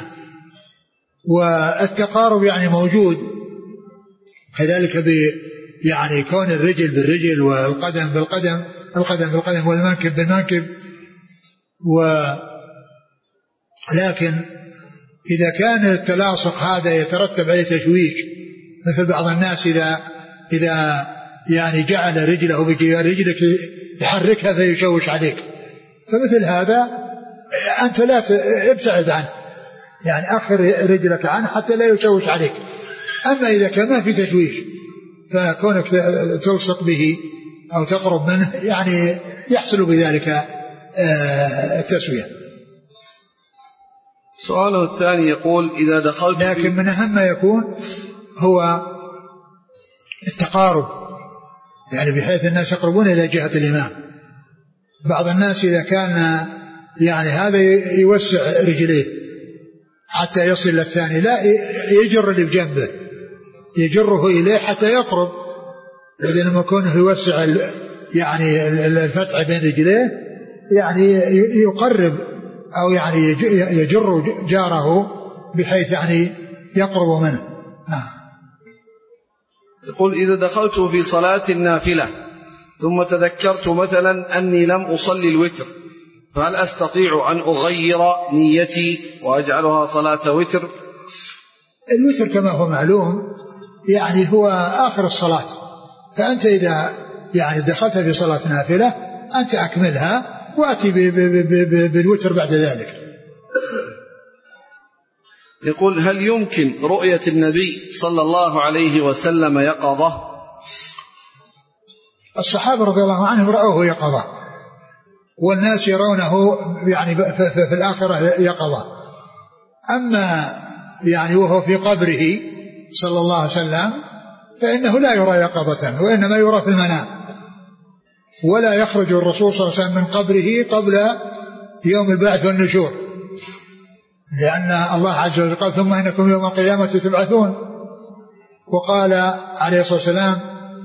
والتقارب يعني موجود كذلك ب يعني كون الرجل بالرجل والقدم بالقدم القدم بالقدم والمنكب بالمنكب. ولكن إذا كان التلاصق هذا يترتب عليه تشويش، مثل بعض الناس إذا إذا يعني جعل رجله بجوار رجلك يحركها فيشوش عليك، فمثل هذا أنت لا ابتعد عنه، يعني أخر رجلك عنه حتى لا يشوش عليك. أما إذا كان ما في تشويش فكونك تلصق به أو تقرب منه يعني يحصل بذلك التسوية. سؤاله الثاني يقول إذا دخلت لكن من أهم ما يكون هو التقارب، يعني بحيث الناس يقربون إلى جهة الإمام. بعض الناس إذا كان يعني هذا يوسع رجليه حتى يصل للثاني، لا يجر اللي بجنبه يجره إليه حتى يقرب، إذا لما يكون يوسع يعني الفتح بين رجليه يعني يقرب أو يعني يجر جاره بحيث يعني يقرب منه. نعم. يقول إذا دخلت في صلاة النافلة ثم تذكرت مثلا أني لم أصلي الوتر، فهل أستطيع أن أغير نيتي وأجعلها صلاة وتر؟ الوتر كما هو معلوم يعني هو آخر الصلاة، فأنت إذا يعني دخلت في صلاة نافلة أنت أكملها وأتي بالوتر بعد ذلك. يقول هل يمكن رؤية النبي صلى الله عليه وسلم يقظة؟ الصحابة رضي الله عنهم رأوه يقظة، والناس يرونه يعني في الآخرة يقظة. أما يعني وهو في قبره صلى الله عليه وسلم فإنه لا يرى يقظة، وإنما يرى في المنام، ولا يخرج الرسول صلى الله عليه وسلم من قبره قبل يوم البعث والنشور، لأن الله عز وجل قال ثم إنكم يوم القيامة تبعثون. وقال عليه الصلاة والسلام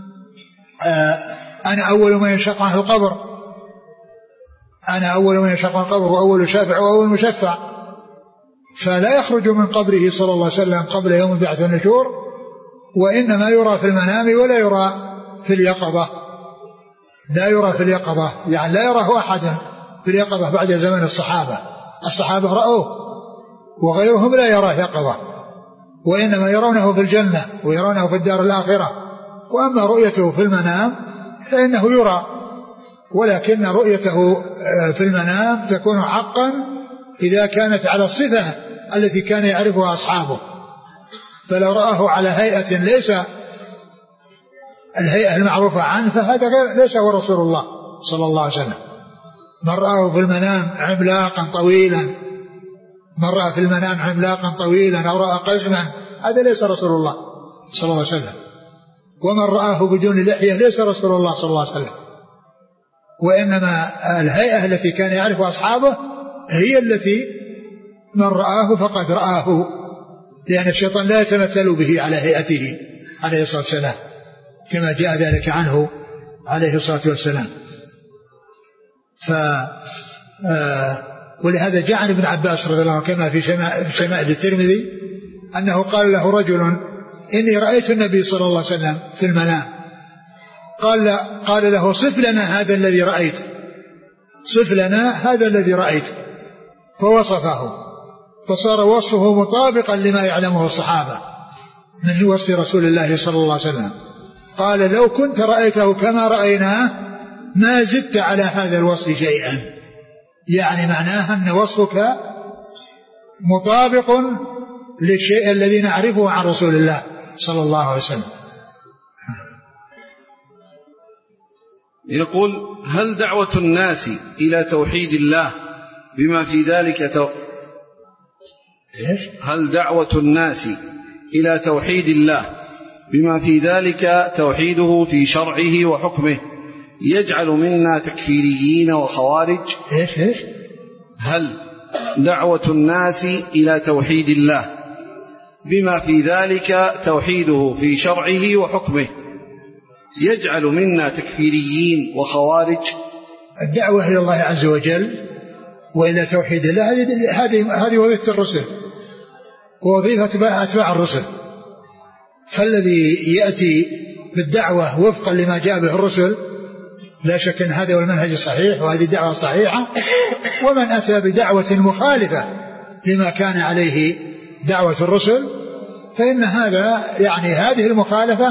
أنا أول من ينشق عنه القبر، أنا أول من ينشق عنه القبر وأول شافع وأول مشفع. فلا يخرج من قبره صلى الله عليه وسلم قبل يوم البعث والنشور، وإنما يرى في المنام ولا يرى في اليقظة، لا يرى في اليقظة، يعني لا يراه أحد في اليقظة بعد زمن الصحابة. الصحابة رأوه وغيرهم لا يراه يقظة، وإنما يرونه في الجنة ويرونه في الدار الآخرة. وأما رؤيته في المنام فإنه يرى، ولكن رؤيته في المنام تكون حقا إذا كانت على الصفة التي كان يعرفها أصحابه. فلو رآه على هيئة ليس الهيئة المعروفة عنه فهذا ليس هو رسول الله صلى الله عليه وسلم. من رآه في المنام عملاقا طويلا، من رأى في المنام عملاقا طويلا أو رأى قزما، هذا ليس رسول الله صلى الله عليه وسلم. ومن رآه بدون لحية ليس رسول الله صلى الله عليه وسلم. وإنما الهيئة التي كان يعرفها أصحابه هي التي من رآه فقد رآه، لأن الشيطان لا يتمثل به على هيئته عليه الصلاة والسلام كما جاء ذلك عنه عليه الصلاة والسلام. ف ولهذا جاء عن ابن عباس رضي الله عنه كما في شمائل الترمذي أنه قال له رجل إني رأيت النبي صلى الله عليه وسلم في المنام، قال قال له صف لنا هذا الذي رأيت، صف لنا هذا الذي رأيت، فوصفه، فصار وصفه مطابقا لما يعلمه الصحابة من وصف رسول الله صلى الله عليه وسلم. قال لو كنت رأيته كما رأيناه ما زدت على هذا الوصف شيئا، يعني معناها أن وصفك مطابق للشيء الذي نعرفه عن رسول الله صلى الله عليه وسلم. يقول هل دعوة الناس إلى توحيد الله بما في ذلك تو... هل دعوة الناس إلى توحيد الله بما في ذلك توحيده في شرعه وحكمه يجعل منا تكفيريين وخوارج؟ إيش إيش هل دعوة الناس إلى توحيد الله بما في ذلك توحيده في شرعه وحكمه يجعل منا تكفيريين وخوارج؟ الدعوة إلى الله عز وجل وإلى توحيد الله هذه هذه وظيفة الرسل ووظيفة أتباع الرسل. فالذي يأتي بالدعوة وفقا لما جاء به الرسل لا شك أن هذا هو المنهج الصحيح وهذه الدعوة الصحيحة. ومن أتى بدعوة مخالفة لما كان عليه دعوة الرسل فإن هذا يعني هذه المخالفة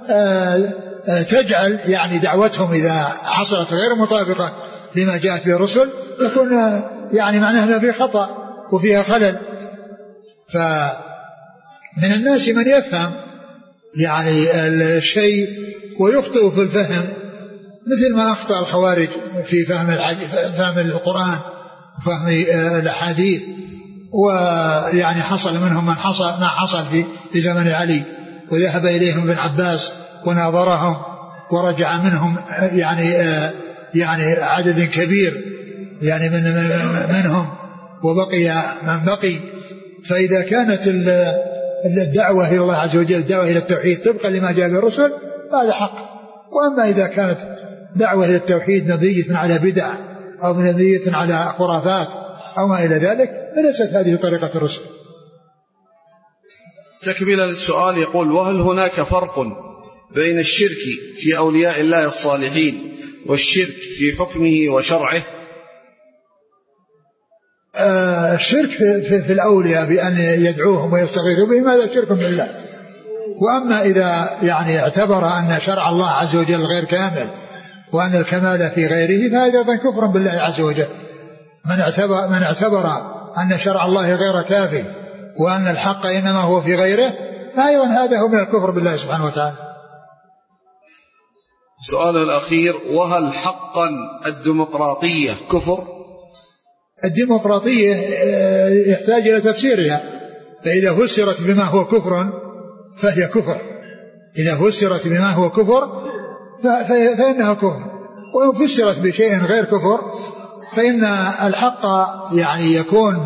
تجعل يعني دعوتهم إذا حصلت غير مطابقة لما جاءت به الرسل يكون يعني معناها في خطأ وفيها خلل. فمن الناس من يفهم يعني الشيء ويخطئ في الفهم، مثل ما أخطأ الخوارج في فهم فهم القرآن وفهم الأحاديث، ويعني حصل منهم من حصل ما حصل في في زمن علي، وذهب إليهم ابن عباس وناظرهم ورجع منهم يعني يعني عدد كبير يعني من منهم وبقي من بقي. فإذا كانت الدعوة إلى الله عز وجل الدعوة إلى التوحيد طبقا لما جاء به الرسل فهذا حق. وأما إذا كانت دعوة إلى التوحيد مبنية على بدع أو مبنية على خرافات أو ما إلى ذلك فليست هذه طريقة الرسل. تكملا للسؤال يقول: وهل هناك فرق بين الشرك في أولياء الله الصالحين والشرك في حكمه وشرعه؟ آه الشرك في, في, في الأولياء بأن يدعوهم ويستغيثوا بهم هذا شرك بالله. وأما إذا يعني اعتبر أن شرع الله عز وجل غير كامل وأن الكمال في غيره فهذا أيضا كفر بالله عز وجل. من اعتبر, من اعتبر أن شرع الله غير كافي وأن الحق إنما هو في غيره فأيضا هذا هو من الكفر بالله سبحانه وتعالى. سؤال الأخير: وهل حقا الديمقراطية كفر؟ الديمقراطية يحتاج إلى تفسيرها، فإذا فسرت بما هو كفر فهي كفر، إذا فسرت بما هو كفر فإنها كفر، وإن فسرت بشيء غير كفر فإن الحق يعني يكون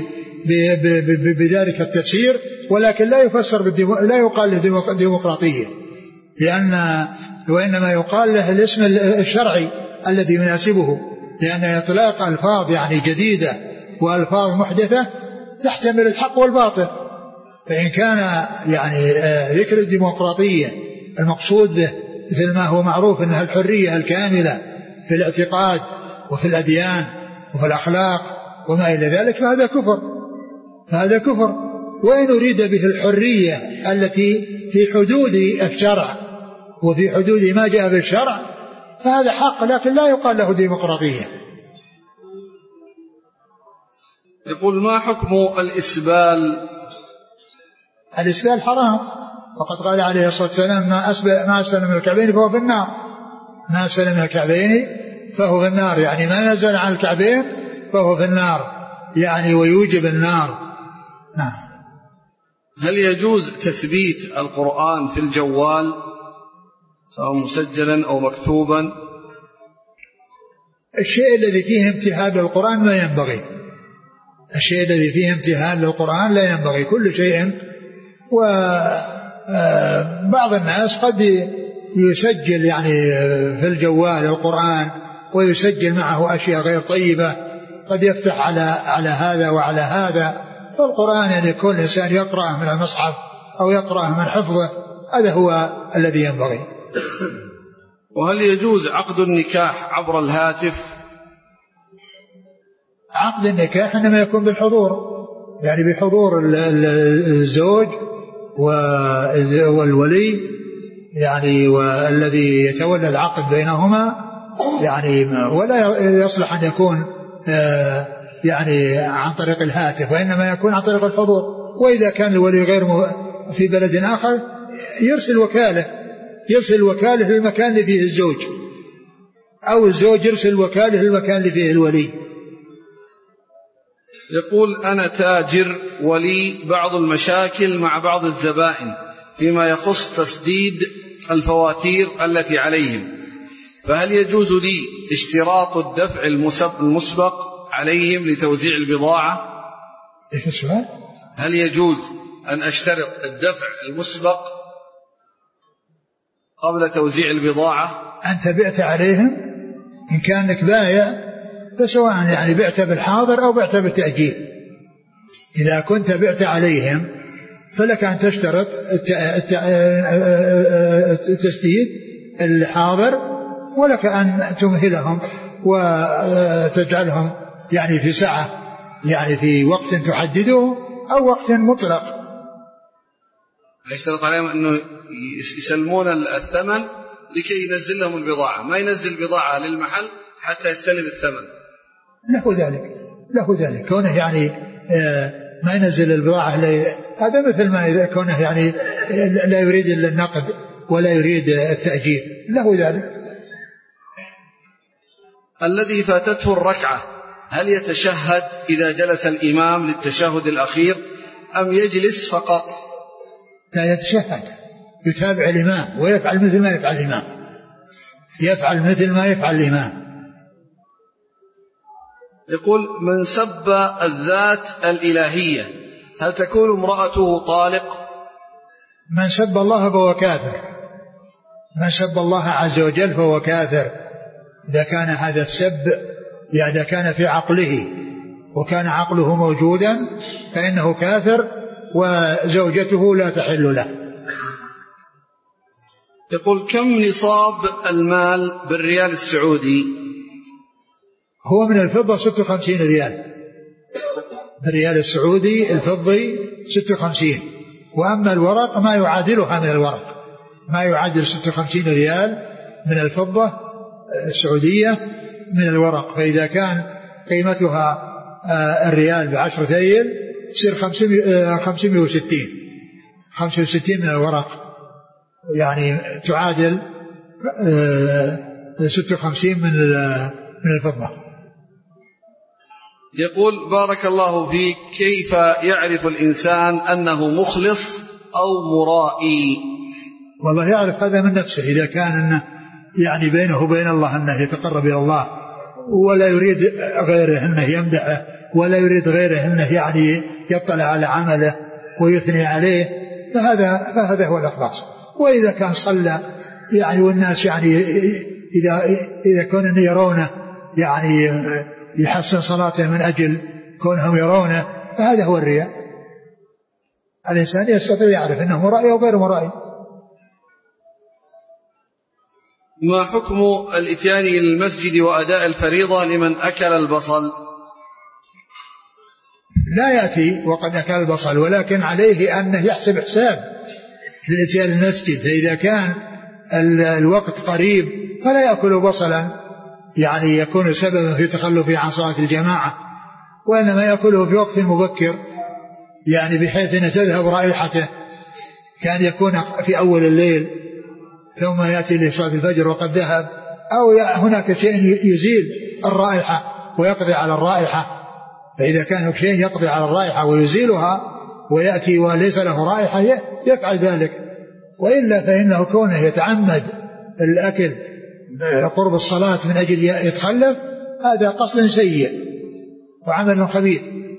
بذلك التفسير، ولكن لا يفسر لا يقال له ديمقراطية، لأن وإنما يقال له الاسم الشرعي الذي يناسبه، لأن إطلاق ألفاظ يعني جديدة وألفاظ محدثة تحتمل الحق والباطل. فإن كان يعني ذكر الديمقراطية المقصود به مثل ما هو معروف أنها الحرية الكاملة في الاعتقاد وفي الأديان وفي الأخلاق وما إلى ذلك فهذا كفر، فهذا كفر. وإن أريد به الحرية التي في حدود الشرع وفي حدود ما جاء بالشرع فهذا حق، لكن لا يقال له ديمقراطية. يقول: ما حكم الإسبال؟ الإسبال حرام، وقد قال عليه الصلاة والسلام: ما أسبل ما أسفل من الكعبين فهو في النار، ما أسفل من الكعبين فهو في النار، يعني ما نزل عن الكعبين فهو في النار، يعني ويوجب النار. نعم. هل يجوز تثبيت القرآن في الجوال سواء مسجلا أو مكتوبا؟ الشيء الذي فيه امتهان للقرآن ما ينبغي، الشيء الذي فيه امتهان للقرآن لا ينبغي كل شيء. وبعض الناس قد يسجل يعني في الجوال القرآن ويسجل معه أشياء غير طيبة، قد يفتح على على هذا وعلى هذا. فالقرآن يعني كل إنسان يقرأه من المصحف أو يقرأه من حفظه، هذا هو الذي ينبغي. وهل يجوز عقد النكاح عبر الهاتف؟ عقد النكاح إنما يكون بالحضور، يعني بحضور الزوج والولي يعني والذي يتولى العقد بينهما، يعني ولا يصلح أن يكون يعني عن طريق الهاتف، وإنما يكون عن طريق الحضور. وإذا كان الولي غير في بلد آخر يرسل وكالة يرسل وكالة للمكان اللي فيه الزوج، أو الزوج يرسل وكالة للمكان اللي فيه الولي. يقول: أنا تاجر ولي بعض المشاكل مع بعض الزبائن فيما يخص تسديد الفواتير التي عليهم، فهل يجوز لي اشتراط الدفع المسبق عليهم لتوزيع البضاعة؟ إيش السؤال؟ هل يجوز أن أشترط الدفع المسبق قبل توزيع البضاعة؟ أنت بعت عليهم، إن كان لك بايع فسواء يعني بعت بالحاضر أو بعت بالتأجيل. إذا كنت بعت عليهم فلك أن تشترط التسديد الحاضر، ولك أن تمهلهم وتجعلهم يعني في ساعة، يعني في وقت تحدده أو وقت مطلق. يشترط عليهم أنه يسلمون الثمن لكي ينزل لهم البضاعة، ما ينزل البضاعة للمحل حتى يستلم الثمن. له ذلك له ذلك كونه يعني ما ينزل البضاعة. هذا مثل ما إذا كونه يعني لا يريد إلا النقد ولا يريد التأجير له ذلك. الذي فاتته الركعة هل يتشهد إذا جلس الإمام للتشهد الأخير أم يجلس فقط؟ لا يتشهد، يتابع الإمام ويفعل مثل ما يفعل الإمام، يفعل مثل ما يفعل الإمام. يقول من سب الذات الإلهية هل تكون امرأته طالق؟ من سب الله فهو كافر، من سب الله عز وجل فهو كافر إذا كان هذا السب يعني إذا كان في عقله وكان عقله موجودا فإنه كافر وزوجته لا تحل له. يقول كم نصاب المال بالريال السعودي؟ هو من الفضة ستة وخمسين ريال، الريال السعودي الفضي ستة وخمسين، وأما الورق ما يعادلها من الورق، ما يعادل ستة وخمسين ريال من الفضة السعودية من الورق. فإذا كان قيمتها الريال بعشرة ريال تصير خمسمائة وستين خمسة وستين من الورق، يعني تعادل ستة وخمسين من من الفضة. يقول بارك الله فيك كيف يعرف الإنسان أنه مخلص أو مرائي؟ والله يعرف هذا من نفسه، إذا كان أنه يعني بينه وبين الله أنه يتقرب إلى الله ولا يريد غيره أنه يمدحه ولا يريد غيره أنه يعني يطلع على عمله ويثني عليه، فهذا فهذا هو الإخلاص. وإذا كان صلى يعني والناس يعني إذا إذا كانوا يرونه يعني يحسن صلاته من أجل كونهم يرونه فهذا هو الرياء. الإنسان يستطيع يعرف أنه مرائي أو غير مرائي. ما حكم الاتيان إلى المسجد وأداء الفريضة لمن أكل البصل؟ لا يأتي وقد أكل البصل، ولكن عليه أنه يحسب حساب للاتيان المسجد، فإذا كان الوقت قريب فلا يأكل بصلا يعني يكون سببا في تخلفه عن صلاة الجماعة، وإنما يأكله في وقت مبكر يعني بحيث أن تذهب رائحته، كان يكون في أول الليل ثم يأتي لصلاة الفجر وقد ذهب، أو هناك شيء يزيل الرائحة ويقضي على الرائحة. فإذا كان شيء يقضي على الرائحة ويزيلها ويأتي وليس له رائحة يفعل ذلك. وإلا فإنه كونه يتعمد الأكل قرب الصلاة من أجل يتخلف هذا قصد سيء وعمل خبيث.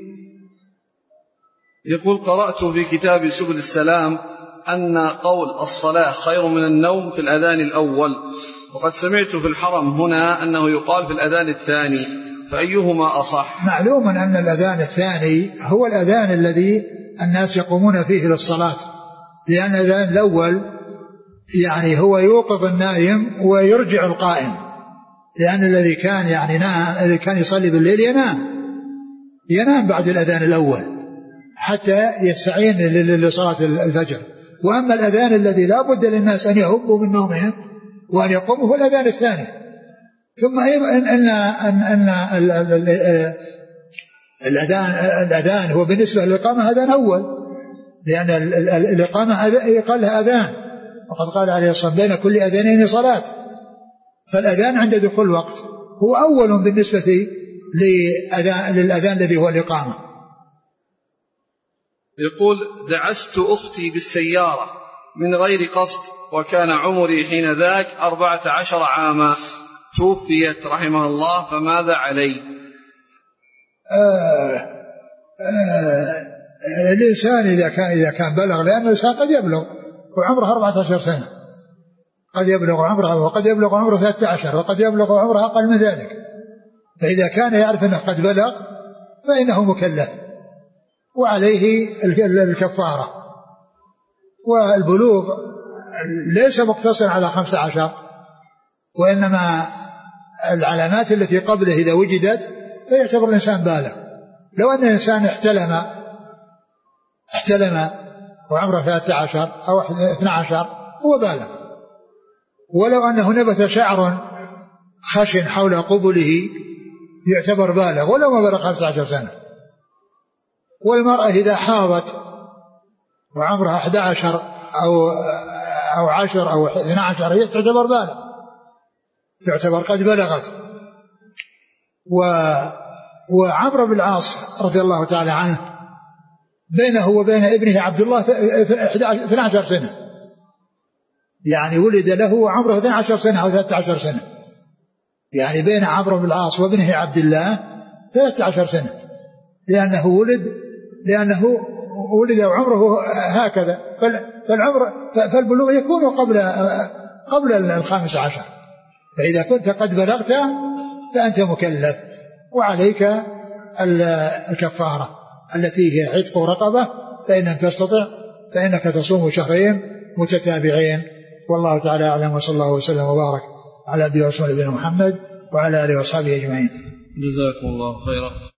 يقول قرأت في كتاب سبل السلام أن قول الصلاة خير من النوم في الأذان الأول، وقد سمعت في الحرم هنا أنه يقال في الأذان الثاني، فأيهما أصح؟ معلوم أن الأذان الثاني هو الأذان الذي الناس يقومون فيه للصلاة، لأن الأذان الأول يعني هو يوقظ النائم ويرجع القائم، لأن الذي كان يعني نام الذي كان يصلي بالليل ينام ينام بعد الأذان الأول حتى يستعين لصلاة الفجر. وأما الأذان الذي لا بد للناس أن يهبوا من نومهم وأن يقوموا هو الأذان الثاني. ثم أيضا أن, أن, أن الأذان, الأذان هو بالنسبة للإقامة أذان أول، لأن الإقامة يقال لها أذان، وقد قال عليه الصلاة والسلام بين كل أذانين صلاة، فالأذان عند دخول الوقت هو أول بالنسبة للأذان الذي هو الإقامة. يقول دعست أختي بالسيارة من غير قصد وكان عمري حين ذاك أربعة عشر عاما، توفيت رحمه الله، فماذا علي؟ آه آه الإنسان إذا كان إذا كان بلغ، لأن الإنسان قد يبلغ وعمره أربعة عشر سنة، قد يبلغ عمره وقد يبلغ عمره ثلاثة عشر وقد يبلغ عمره أقل من ذلك، فإذا كان يعرف أنه قد بلغ فإنه مكلف وعليه الكفارة. والبلوغ ليس مقتصر على خمسة عشر، وإنما العلامات التي قبله إذا وجدت فيعتبر الإنسان بالغ. لو أن الإنسان احتلم احتلم وعمره ثلاثة عشر أو اثنى عشر هو بالغ، ولو أنه نبت شعر خشن حول قبله يعتبر بالغ ولو ما بلغ خمسة عشر سنة. والمرأة إذا حاضت وعمرها أحد عشر أو أو عشر أو اثنى عشر هي تعتبر بالغ، تعتبر قد بلغت. و وعمرو بن العاص رضي الله تعالى عنه بينه وبين ابنه عبد الله اثنتا عشرة سنة، يعني ولد له وعمره اثنتا عشرة سنة أو ثلاثة عشر سنة، يعني بين عمرو بن العاص وابنه عبد الله ثلاثة عشر سنة، لأنه ولد لأنه ولد وعمره هكذا. فالعمر فالبلوغ يكون قبل قبل الخامس عشر، فإذا كنت قد بلغت فأنت مكلف، وعليك الكفارة التي هي عتق رقبة، فإن لم تستطع فإنك تصوم شهرين متتابعين. والله تعالى أعلم، وصلى الله وسلم وبارك على عبده ورسوله نبينا محمد وعلى آله وأصحابه أجمعين. جزاكم الله خيرا.